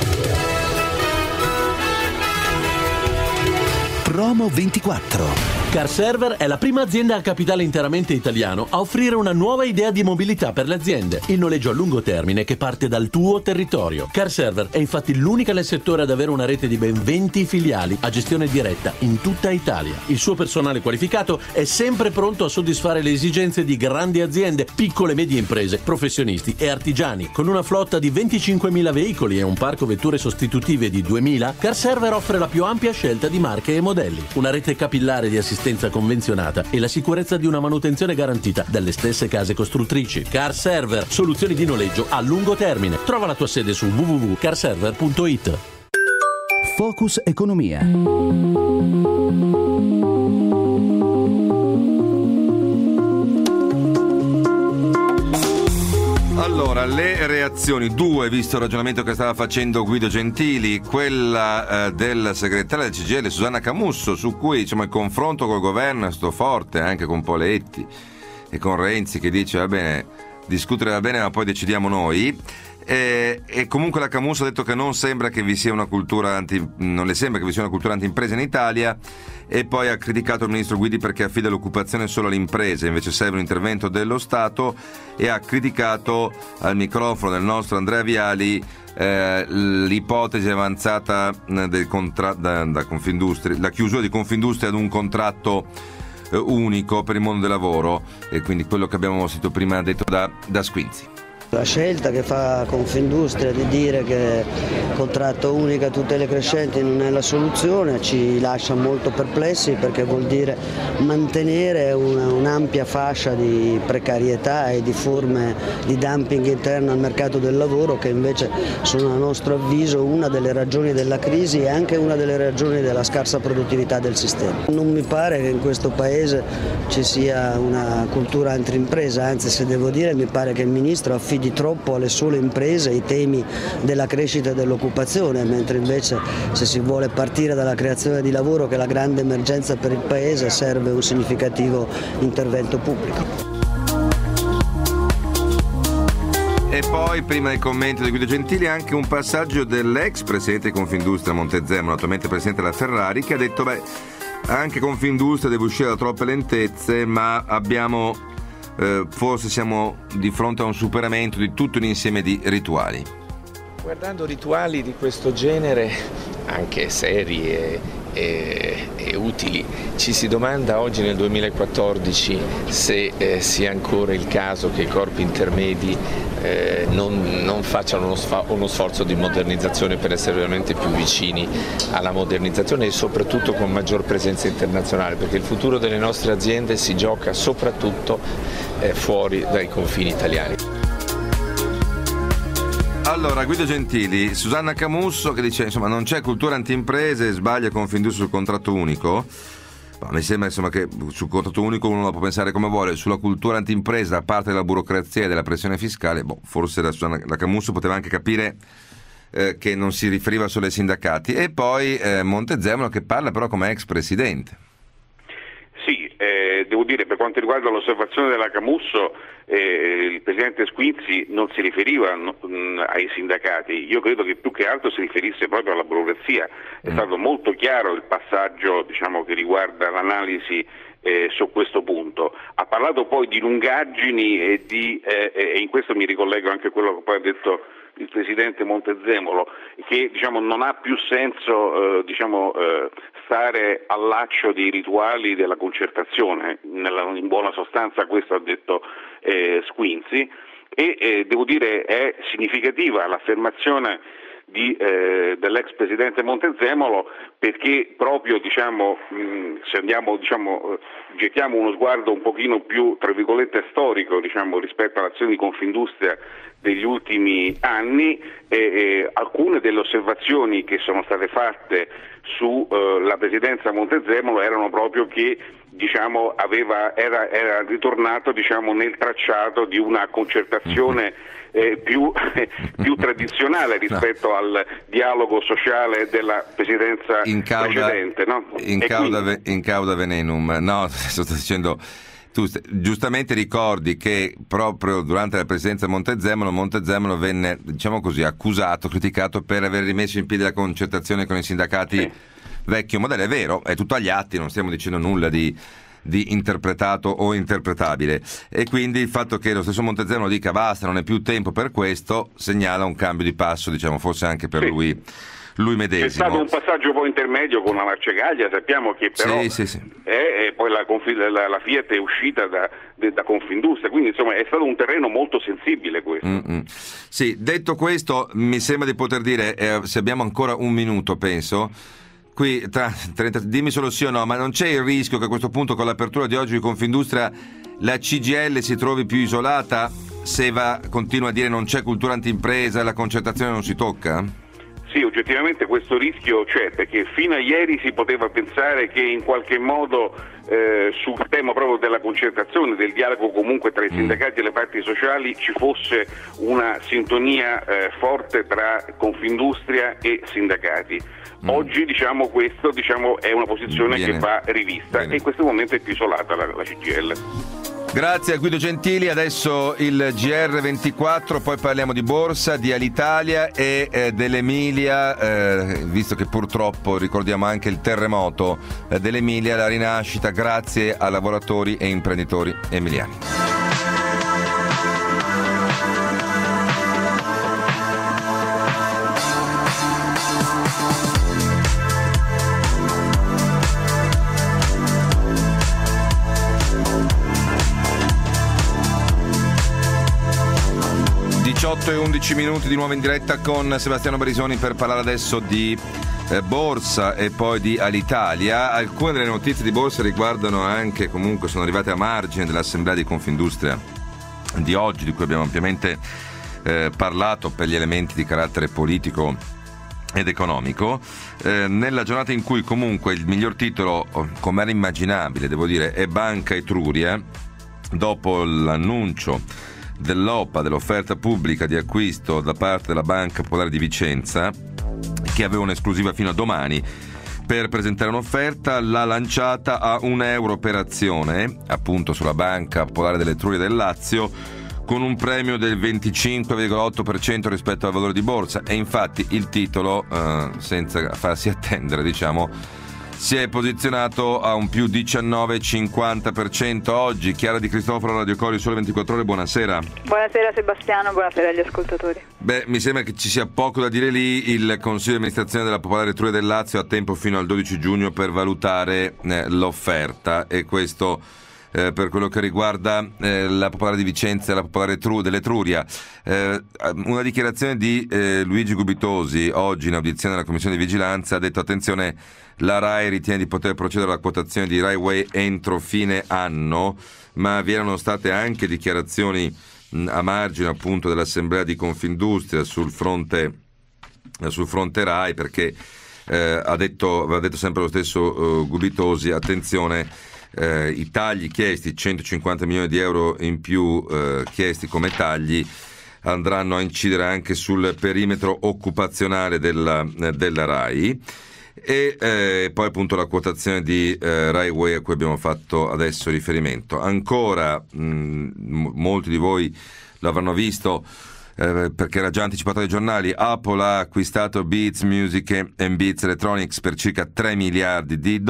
Promo 24. CarServer è la prima azienda a capitale interamente italiano a offrire una nuova idea di mobilità per le aziende, il noleggio a lungo termine che parte dal tuo territorio. CarServer è infatti l'unica nel settore ad avere una rete di ben 20 filiali a gestione diretta in tutta Italia. Il suo personale qualificato è sempre pronto a soddisfare le esigenze di grandi aziende, piccole e medie imprese, professionisti e artigiani. Con una flotta di 25.000 veicoli e un parco vetture sostitutive di 2.000, CarServer offre la più ampia scelta di marche e modelli, una rete capillare di assistenza convenzionata e la sicurezza di una manutenzione garantita dalle stesse case costruttrici. CarServer, soluzioni di noleggio a lungo termine. Trova la tua sede su www.carserver.it. Focus Economia. Allora, le reazioni, due, visto il ragionamento che stava facendo Guido Gentili, quella del segretario del CGIL Susanna Camusso, su cui il confronto col governo è stato forte, anche con Poletti e con Renzi che dice va bene, discutere va bene ma poi decidiamo noi. E comunque la Camusso ha detto che non le sembra che vi sia una cultura anti-impresa in Italia, e poi ha criticato il ministro Guidi perché affida l'occupazione solo alle imprese, invece serve un intervento dello Stato, e ha criticato al microfono del nostro Andrea Viali l'ipotesi avanzata da Confindustria, la chiusura di Confindustria ad un contratto unico per il mondo del lavoro, e quindi quello che abbiamo sentito prima detto da Squinzi. La scelta che fa Confindustria di dire che contratto unico a tutele crescenti non è la soluzione ci lascia molto perplessi, perché vuol dire mantenere un'ampia fascia di precarietà e di forme di dumping interno al mercato del lavoro, che invece sono a nostro avviso una delle ragioni della crisi e anche una delle ragioni della scarsa produttività del sistema. Non mi pare che in questo Paese ci sia una cultura anti-impresa, anzi, se devo dire, mi pare che il Ministro affidi troppo alle sole imprese i temi della crescita e dell'occupazione, mentre invece se si vuole partire dalla creazione di lavoro, che è la grande emergenza per il Paese, serve un significativo intervento pubblico. E poi, prima del commento di Guido Gentili, anche un passaggio dell'ex presidente di Confindustria Montezemolo, attualmente presidente della Ferrari, che ha detto anche Confindustria deve uscire da troppe lentezze, ma forse siamo di fronte a un superamento di tutto un insieme di rituali. Guardando rituali di questo genere, anche seri e utili, ci si domanda oggi nel 2014 se sia ancora il caso che i corpi intermedi non facciano uno sforzo di modernizzazione per essere veramente più vicini alla modernizzazione e soprattutto con maggior presenza internazionale, perché il futuro delle nostre aziende si gioca soprattutto fuori dai confini italiani. Allora, Guido Gentili, Susanna Camusso che dice non c'è cultura anti-imprese, sbaglia Confindustria sul contratto unico. Mi sembra che sul contratto unico uno lo può pensare come vuole, sulla cultura anti-impresa da parte della burocrazia e della pressione fiscale, forse la Camusso poteva anche capire che non si riferiva solo ai sindacati. E poi Montezemolo che parla però come ex presidente. Sì, devo dire, per quanto riguarda l'osservazione della Camusso, il presidente Squinzi non si riferiva ai sindacati, io credo che più che altro si riferisse proprio alla burocrazia. È stato molto chiaro il passaggio che riguarda l'analisi su questo punto. Ha parlato poi di lungaggini e in questo mi ricollego anche a quello che poi ha detto il presidente Montezemolo, che non ha più senso stare al laccio dei rituali della concertazione, in buona sostanza questo ha detto Squinzi, e devo dire è significativa l'affermazione dell'ex presidente Montezemolo, perché proprio se andiamo gettiamo uno sguardo un pochino più tra virgolette storico rispetto all'azione di Confindustria degli ultimi anni, alcune delle osservazioni che sono state fatte sulla presidenza Montezemolo erano proprio che era ritornato nel tracciato di una concertazione più tradizionale rispetto al dialogo sociale della presidenza precedente, no? In cauda venenum. No, sto dicendo, tu giustamente ricordi che proprio durante la presidenza Montezemolo venne, accusato, criticato per aver rimesso in piedi la concertazione con i sindacati vecchio modello. È vero, è tutto agli atti, non stiamo dicendo nulla di interpretato o interpretabile, e quindi il fatto che lo stesso Montezemolo dica basta, non è più tempo per questo, segnala un cambio di passo, diciamo, forse anche per lui medesimo. È stato un passaggio poi intermedio con la Marcegaglia, sappiamo che però poi la Fiat è uscita da Confindustria, quindi insomma è stato un terreno molto sensibile questo. Sì, detto questo, mi sembra di poter dire, se abbiamo ancora un minuto penso, qui dimmi solo sì o no, ma non c'è il rischio che a questo punto con l'apertura di oggi di Confindustria la CGIL si trovi più isolata se continua a dire non c'è cultura antiimpresa e la concertazione non si tocca? Sì, oggettivamente questo rischio c'è, perché fino a ieri si poteva pensare che in qualche modo sul tema proprio della concertazione, del dialogo comunque tra i sindacati e le parti sociali ci fosse una sintonia forte tra Confindustria e sindacati. Oggi questo è una posizione che va rivista e in questo momento è più isolata la CGIL. Grazie a Guido Gentili, adesso il GR24, poi parliamo di borsa, di Alitalia e dell'Emilia, visto che purtroppo ricordiamo anche il terremoto dell'Emilia, la rinascita grazie a lavoratori e imprenditori emiliani. E 11 minuti di nuovo in diretta con Sebastiano Barisoni per parlare adesso di borsa e poi di Alitalia. Alcune delle notizie di borsa riguardano anche, comunque sono arrivate a margine dell'assemblea di Confindustria di oggi, di cui abbiamo ampiamente parlato per gli elementi di carattere politico ed economico, nella giornata in cui comunque il miglior titolo, come era immaginabile devo dire, è Banca Etruria, dopo l'annuncio dell'OPA, dell'offerta pubblica di acquisto da parte della Banca Popolare di Vicenza, che aveva un'esclusiva fino a domani per presentare un'offerta, l'ha lanciata a €1 per azione, appunto sulla Banca Popolare dell'Etruria del Lazio, con un premio del 25,8% rispetto al valore di borsa, e infatti il titolo, senza farsi attendere, diciamo, si è posizionato a un più 19,50% oggi. Chiara Di Cristoforo, Radio Cori, Sole 24 Ore, buonasera. Buonasera Sebastiano, buonasera agli ascoltatori. Mi sembra che ci sia poco da dire lì. Il Consiglio di amministrazione della Popolare Etruria del Lazio ha tempo fino al 12 giugno per valutare l'offerta, e questo per quello che riguarda la Popolare di Vicenza e la Popolare dell'Etruria. Una dichiarazione di Luigi Gubitosi oggi in audizione alla Commissione di Vigilanza ha detto: attenzione, la RAI ritiene di poter procedere alla quotazione di Rai Way entro fine anno, ma vi erano state anche dichiarazioni a margine appunto dell'assemblea di Confindustria sul fronte RAI, perché aveva detto sempre lo stesso Gubitosi: attenzione, i tagli chiesti, 150 milioni di euro in più chiesti come tagli, andranno a incidere anche sul perimetro occupazionale della RAI. E poi appunto la quotazione di Rai Way a cui abbiamo fatto adesso riferimento. Ancora molti di voi l'avranno visto perché era già anticipato dai giornali. Apple ha acquistato Beats Music and Beats Electronics per circa $3 miliardi.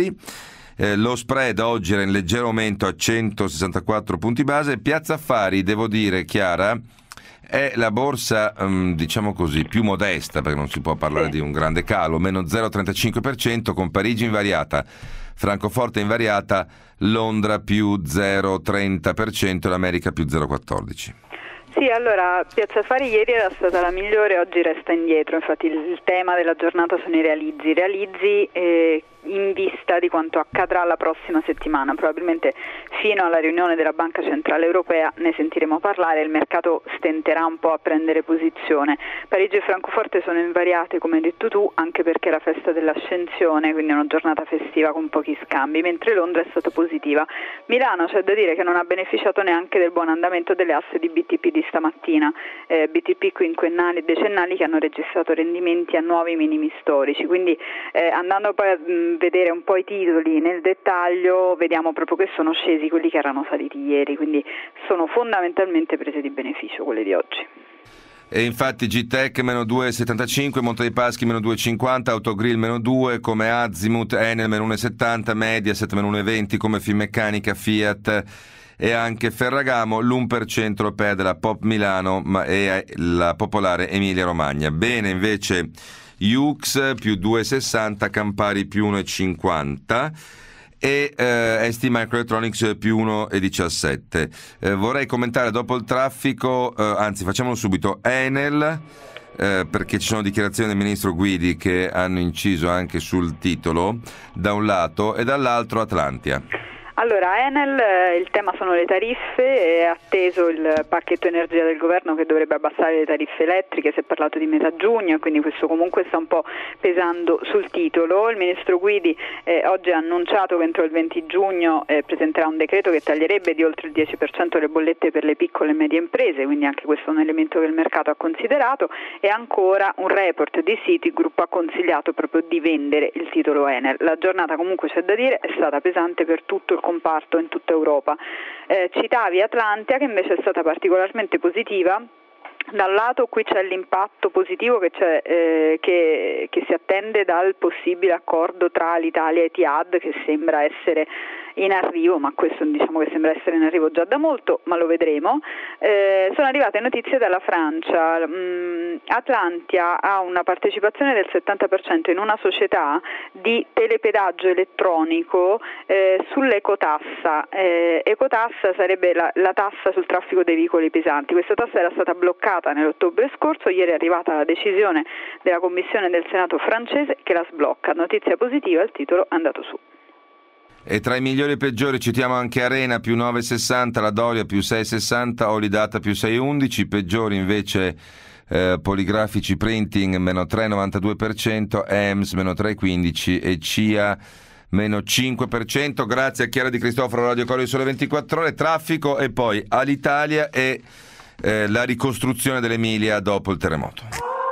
Lo spread oggi era in leggero aumento a 164 punti base. Piazza Affari, devo dire, Chiara, è la borsa, diciamo così, più modesta, perché non si può parlare di un grande calo, meno 0,35%, con Parigi invariata, Francoforte invariata, Londra più 0,30% e l'America più 0,14%. Sì, allora Piazza Affari ieri era stata la migliore, oggi resta indietro. Infatti il tema della giornata sono i realizzi in vista di quanto accadrà la prossima settimana. Probabilmente fino alla riunione della Banca Centrale Europea ne sentiremo parlare, il mercato stenterà un po' a prendere posizione. Parigi e Francoforte sono invariate, come hai detto tu, anche perché è la festa dell'Ascensione, quindi è una giornata festiva con pochi scambi, mentre Londra è stata positiva. Milano, c'è da dire che non ha beneficiato neanche del buon andamento delle asse di BTP di stamattina, BTP quinquennali e decennali che hanno registrato rendimenti a nuovi minimi storici, quindi andando poi a vedere un po' i titoli nel dettaglio, vediamo proprio che sono scesi quelli che erano saliti ieri, quindi sono fondamentalmente prese di beneficio quelle di oggi. E infatti GTEC meno 2,75, Monte dei Paschi meno 2,50, Autogrill meno 2, come Azimut, Enel meno 1,70, Mediaset meno 1,20, come Finmeccanica, Fiat e anche Ferragamo. l'1% lo perde la Pop Milano e la Popolare Emilia Romagna. Bene invece Yux più 2,60, Campari più 1,50 e ST Microelectronics più 1,17. Vorrei commentare dopo il traffico, anzi facciamolo subito, Enel, perché ci sono dichiarazioni del ministro Guidi che hanno inciso anche sul titolo da un lato, e dall'altro Atlantia. Allora, Enel, il tema sono le tariffe, è atteso il pacchetto energia del governo che dovrebbe abbassare le tariffe elettriche, si è parlato di metà giugno, quindi questo comunque sta un po' pesando sul titolo. Il ministro Guidi oggi ha annunciato che entro il 20 giugno presenterà un decreto che taglierebbe di oltre il 10% le bollette per le piccole e medie imprese, quindi anche questo è un elemento che il mercato ha considerato, e ancora un report di Citigroup ha consigliato proprio di vendere il titolo Enel. La giornata comunque, c'è da dire, è stata pesante per tutto il comparto in tutta Europa. Citavi Atlantia, che invece è stata particolarmente positiva. Da un lato qui c'è l'impatto positivo che si attende dal possibile accordo tra l'Italia e Etihad, che sembra essere in arrivo, ma questo diciamo che sembra essere in arrivo già da molto, ma lo vedremo. Sono arrivate notizie dalla Francia. Atlantia ha una partecipazione del 70% in una società di telepedaggio elettronico sull'ecotassa. Ecotassa sarebbe la tassa sul traffico dei veicoli pesanti. Questa tassa era stata bloccata nell'ottobre scorso, ieri è arrivata la decisione della Commissione del Senato francese che la sblocca. Notizia positiva, il titolo è andato su. E tra i migliori e peggiori citiamo anche Arena più 9,60, la Doria più 6,60, Olidata più 6,11, peggiori invece Poligrafici Printing meno 3,92%, EMS meno 3,15% e CIA meno 5%. Grazie a Chiara Di Cristoforo, Radio Coro di Sole 24 Ore. Traffico e poi Alitalia e la ricostruzione dell'Emilia dopo il terremoto.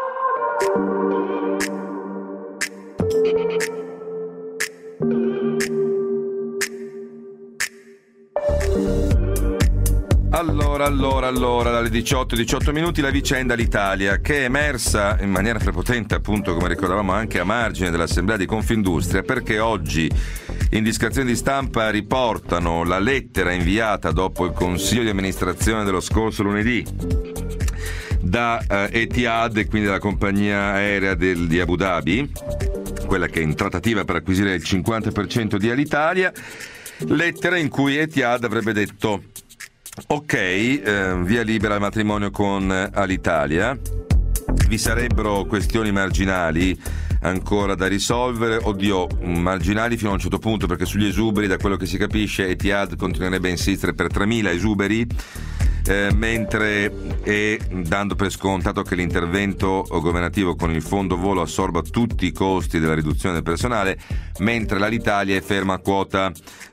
Allora, dalle 18 minuti la vicenda Alitalia, che è emersa in maniera prepotente, appunto, come ricordavamo anche a margine dell'Assemblea di Confindustria, perché oggi indiscrezioni di stampa riportano la lettera inviata dopo il consiglio di amministrazione dello scorso lunedì da Etihad, e quindi dalla compagnia aerea di Abu Dhabi, quella che è in trattativa per acquisire il 50% di Alitalia, lettera in cui Etihad avrebbe detto: ok, via libera al matrimonio con Alitalia, vi sarebbero questioni marginali ancora da risolvere, marginali fino a un certo punto, perché sugli esuberi, da quello che si capisce, Etihad continuerebbe a insistere per 3.000 esuberi, mentre dando per scontato che l'intervento governativo con il fondo volo assorba tutti i costi della riduzione del personale, mentre l'Alitalia è ferma a quota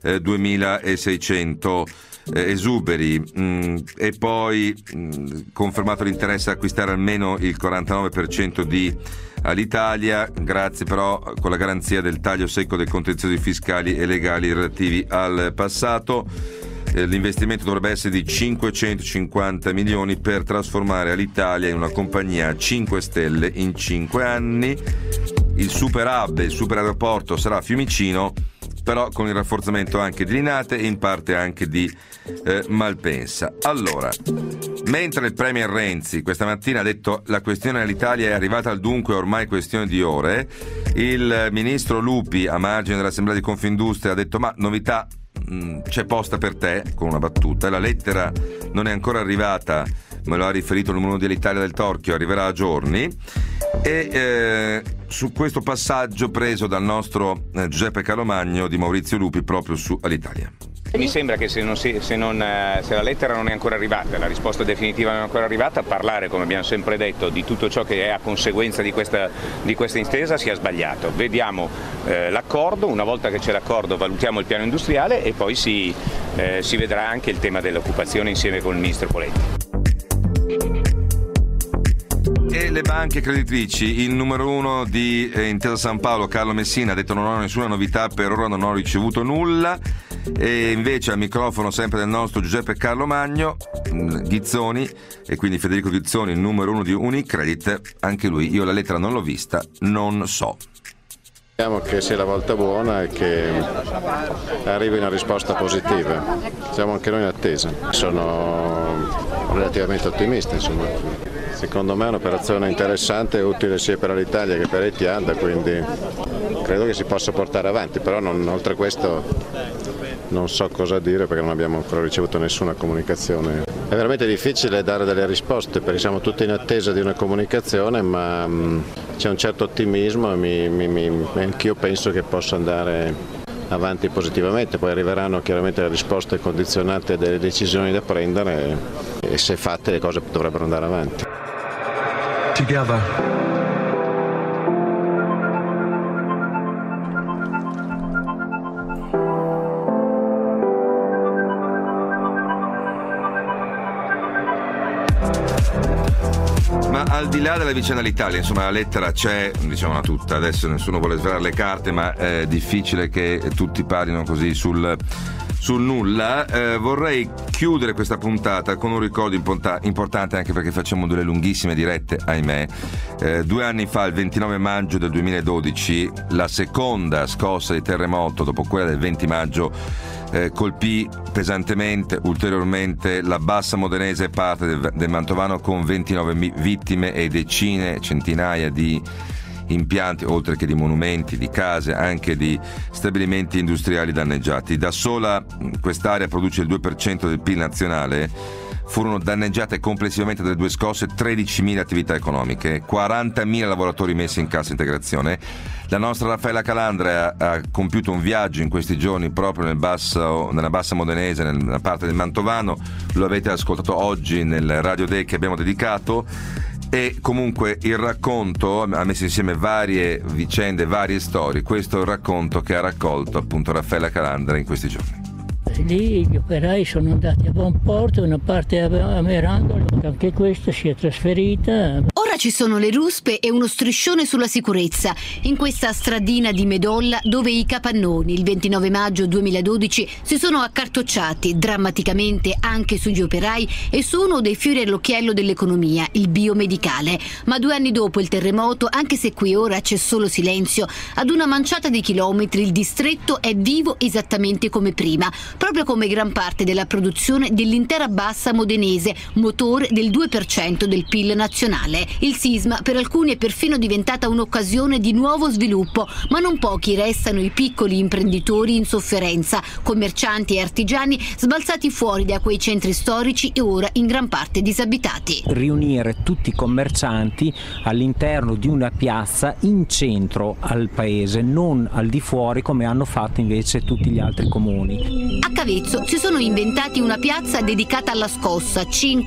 2.600 esuberi, e poi confermato l'interesse ad acquistare almeno il 49% di Alitalia, grazie però con la garanzia del taglio secco dei contenziosi fiscali e legali relativi al passato. L'investimento dovrebbe essere di 550 milioni per trasformare Alitalia in una compagnia a 5 stelle in 5 anni. Il super hub, il super aeroporto sarà a Fiumicino, però con il rafforzamento anche di Linate e in parte anche di Malpensa. Allora, mentre il premier Renzi questa mattina ha detto la questione all'Italia è arrivata al dunque, ormai questione di ore, il ministro Lupi a margine dell'Assemblea di Confindustria ha detto: ma novità c'è posta per te, con una battuta, la lettera non è ancora arrivata, me lo ha riferito il numero 1 dell'Italia del Torchio, arriverà a giorni. E su questo passaggio preso dal nostro Giuseppe Calomagno di Maurizio Lupi proprio su Alitalia. Mi sembra che se la lettera non è ancora arrivata, la risposta definitiva non è ancora arrivata, parlare, come abbiamo sempre detto, di tutto ciò che è a conseguenza di questa intesa sia sbagliato. Vediamo l'accordo, una volta che c'è l'accordo valutiamo il piano industriale e poi si vedrà anche il tema dell'occupazione insieme con il ministro Poletti. E le banche creditrici, il numero 1 di Intesa San Paolo, Carlo Messina, ha detto: non ho nessuna novità, per ora non ho ricevuto nulla. E invece al microfono sempre del nostro Giuseppe Carlo Magno, Ghizzoni, e quindi Federico Ghizzoni, il numero 1 di Unicredit. Anche lui, io la lettera non l'ho vista, non so. Speriamo che sia la volta buona e che arrivi una risposta positiva. Siamo anche noi in attesa. Sono relativamente ottimista, insomma. Secondo me è un'operazione interessante e utile sia per l'Italia che per Etihad, quindi credo che si possa portare avanti, però oltre questo non so cosa dire perché non abbiamo ancora ricevuto nessuna comunicazione. È veramente difficile dare delle risposte perché siamo tutti in attesa di una comunicazione, ma c'è un certo ottimismo e anch'io penso che possa andare avanti positivamente. Poi arriveranno chiaramente le risposte condizionate delle decisioni da prendere e se fatte le cose dovrebbero andare avanti. Together. Ma al di là della vicenda all'Italia, insomma la lettera c'è, diciamola tutta, adesso nessuno vuole svelare le carte, ma è difficile che tutti parlino così sul nulla. Vorrei chiudere questa puntata con un ricordo importante, anche perché facciamo delle lunghissime dirette, ahimè. 2 anni fa, il 29 maggio del 2012, la seconda scossa di terremoto dopo quella del 20 maggio colpì pesantemente, ulteriormente, la bassa modenese e parte del Mantovano, con 29 vittime e decine, centinaia di impianti, oltre che di monumenti, di case, anche di stabilimenti industriali danneggiati. Da sola quest'area produce il 2% del PIL nazionale. Furono danneggiate complessivamente dalle 2 scosse 13.000 attività economiche, 40.000 lavoratori messi in cassa integrazione. La nostra Raffaella Calandra ha compiuto un viaggio in questi giorni proprio nella bassa modenese, nella parte del Mantovano. Lo avete ascoltato oggi nel Radio Day che abbiamo dedicato. E comunque il racconto ha messo insieme varie vicende, varie storie. Questo è il racconto che ha raccolto appunto Raffaella Calandra in questi giorni. Lì gli operai sono andati a Bonporto, una parte a Merangolo, anche questa si è trasferita. Ora ci sono le ruspe e uno striscione sulla sicurezza in questa stradina di Medolla dove i capannoni il 29 maggio 2012 si sono accartocciati drammaticamente anche sugli operai e su uno dei fiori all'occhiello dell'economia, il biomedicale. Ma 2 anni dopo il terremoto, anche se qui ora c'è solo silenzio, ad una manciata di chilometri il distretto è vivo esattamente come prima, proprio come gran parte della produzione dell'intera bassa modenese, motore del 2% del PIL nazionale. Il sisma per alcuni è perfino diventata un'occasione di nuovo sviluppo, ma non pochi restano i piccoli imprenditori in sofferenza, commercianti e artigiani sbalzati fuori da quei centri storici e ora in gran parte disabitati. Riunire tutti i commercianti all'interno di una piazza in centro al paese, non al di fuori come hanno fatto invece tutti gli altri comuni. A Cavezzo si sono inventati una piazza dedicata alla scossa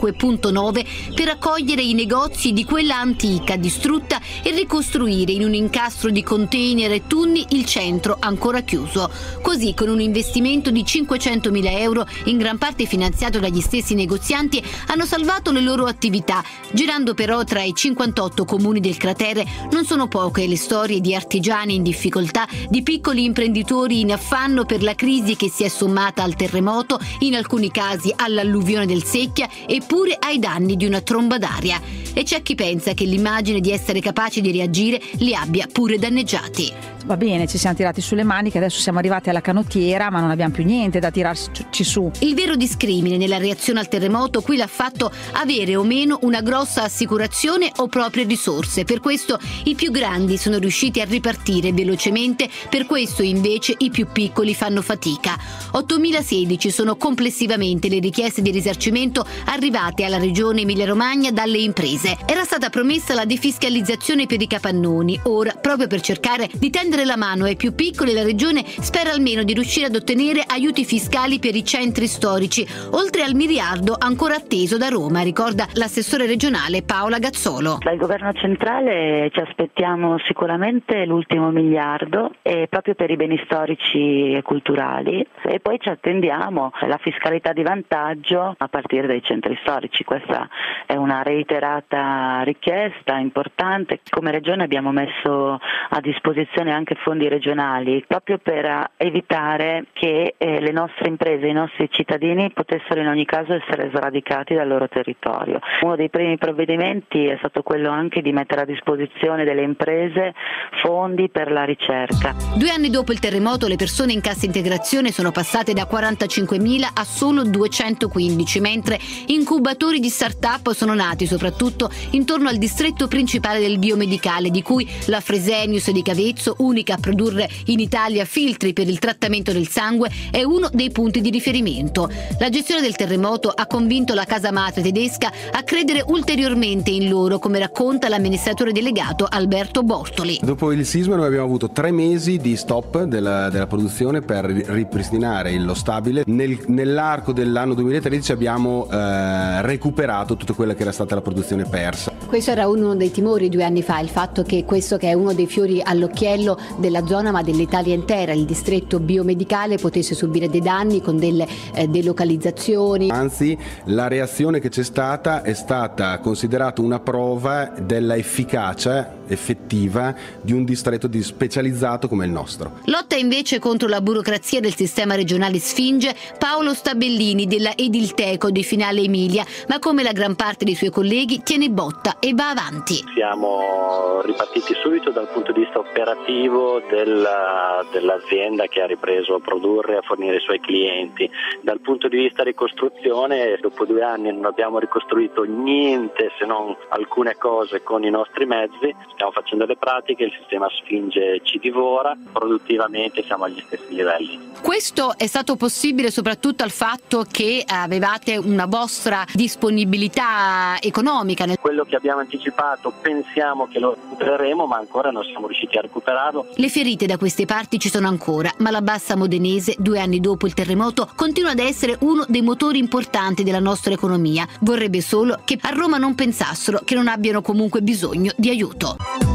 5.9 per accogliere i negozi di quella antica distrutta e ricostruire in un incastro di container e tunnel il centro ancora chiuso. Così, con un investimento di 500.000 euro, in gran parte finanziato dagli stessi negozianti, hanno salvato le loro attività. Girando però tra i 58 comuni del cratere, non sono poche le storie di artigiani in difficoltà, di piccoli imprenditori in affanno per la crisi che si è sommata al terremoto, in alcuni casi all'alluvione del Secchia, eppure ai danni di una tromba d'aria. E c'è chi pensa che l'immagine di essere capaci di reagire li abbia pure danneggiati. Va bene, ci siamo tirati sulle maniche, adesso siamo arrivati alla canottiera, ma non abbiamo più niente da tirarci su. Il vero discrimine nella reazione al terremoto qui l'ha fatto avere o meno una grossa assicurazione o proprie risorse. Per questo i più grandi sono riusciti a ripartire velocemente, per questo invece i più piccoli fanno fatica. 8.016 sono complessivamente le richieste di risarcimento arrivate alla regione Emilia-Romagna dalle imprese. Era stata promessa la defiscalizzazione per i capannoni. Ora, proprio per cercare di tendere la mano ai più piccoli, la regione spera almeno di riuscire ad ottenere aiuti fiscali per i centri storici, oltre al miliardo ancora atteso da Roma, ricorda l'assessore regionale Paola Gazzolo. Dal governo centrale ci aspettiamo sicuramente l'ultimo miliardo, proprio per i beni storici e culturali, e poi ci attendiamo la fiscalità di vantaggio a partire dai centri storici. Questa è una reiterata richiesta importante. Come regione abbiamo messo a disposizione anche anche fondi regionali, proprio per evitare che le nostre imprese, i nostri cittadini potessero in ogni caso essere sradicati dal loro territorio. Uno dei primi provvedimenti è stato quello anche di mettere a disposizione delle imprese fondi per la ricerca. 2 anni dopo il terremoto le persone in cassa integrazione sono passate da 45.000 a solo 215, mentre incubatori di start-up sono nati soprattutto intorno al distretto principale del biomedicale, di cui la Fresenius di Cavezzo, unica a produrre in Italia filtri per il trattamento del sangue, è uno dei punti di riferimento. La gestione del terremoto ha convinto la casa madre tedesca a credere ulteriormente in loro, come racconta l'amministratore delegato Alberto Bortoli. Dopo il sisma noi abbiamo avuto 3 mesi di stop della produzione per ripristinare lo stabile. Nell'arco dell'anno 2013 abbiamo recuperato tutta quella che era stata la produzione persa. Questo era uno dei timori 2 anni fa, il fatto che questo, che è uno dei fiori all'occhiello della zona ma dell'Italia intera, il distretto biomedicale, potesse subire dei danni con delle delocalizzazioni. Anzi, la reazione che c'è stata è stata considerata una prova della efficacia effettiva di un distretto specializzato come il nostro. Lotta invece contro la burocrazia del sistema regionale Sfinge Paolo Stabellini della Edilteco di Finale Emilia, ma come la gran parte dei suoi colleghi tiene botta e va avanti. Siamo ripartiti subito dal punto di vista operativo dell'azienda che ha ripreso a produrre e a fornire i suoi clienti. Dal punto di vista ricostruzione, dopo 2 anni non abbiamo ricostruito niente se non alcune cose con i nostri mezzi. Stiamo facendo le pratiche, il sistema Sfinge ci divora, produttivamente siamo agli stessi livelli. Questo è stato possibile soprattutto al fatto che avevate una vostra disponibilità economica. Quello che abbiamo anticipato pensiamo che lo recupereremo, ma ancora non siamo riusciti a recuperarlo. Le ferite da queste parti ci sono ancora, ma la Bassa Modenese, 2 anni dopo il terremoto, continua ad essere uno dei motori importanti della nostra economia. Vorrebbe solo che a Roma non pensassero che non abbiano comunque bisogno di aiuto.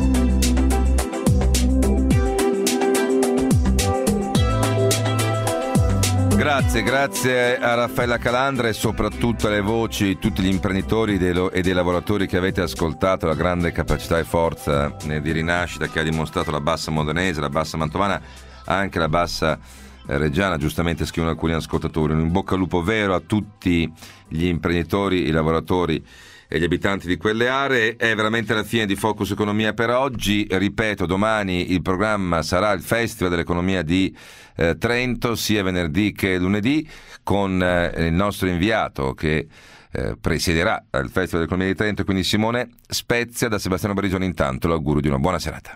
Grazie a Raffaella Calandra e soprattutto alle voci, tutti gli imprenditori e dei lavoratori che avete ascoltato, la grande capacità e forza di rinascita che ha dimostrato la Bassa Modenese, la Bassa Mantovana, anche la Bassa Reggiana, giustamente scrivono alcuni ascoltatori. Un in bocca al lupo vero a tutti gli imprenditori, i lavoratori e gli abitanti di quelle aree. È veramente la fine di Focus Economia per oggi. Ripeto, domani il programma sarà il Festival dell'Economia di Trento, sia venerdì che lunedì, con il nostro inviato che presiederà il Festival dell'Economia di Trento, quindi Simone Spezia. Da Sebastiano Barisoni intanto l'augurio di una buona serata.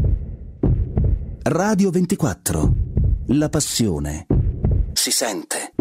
Radio 24. La passione si sente.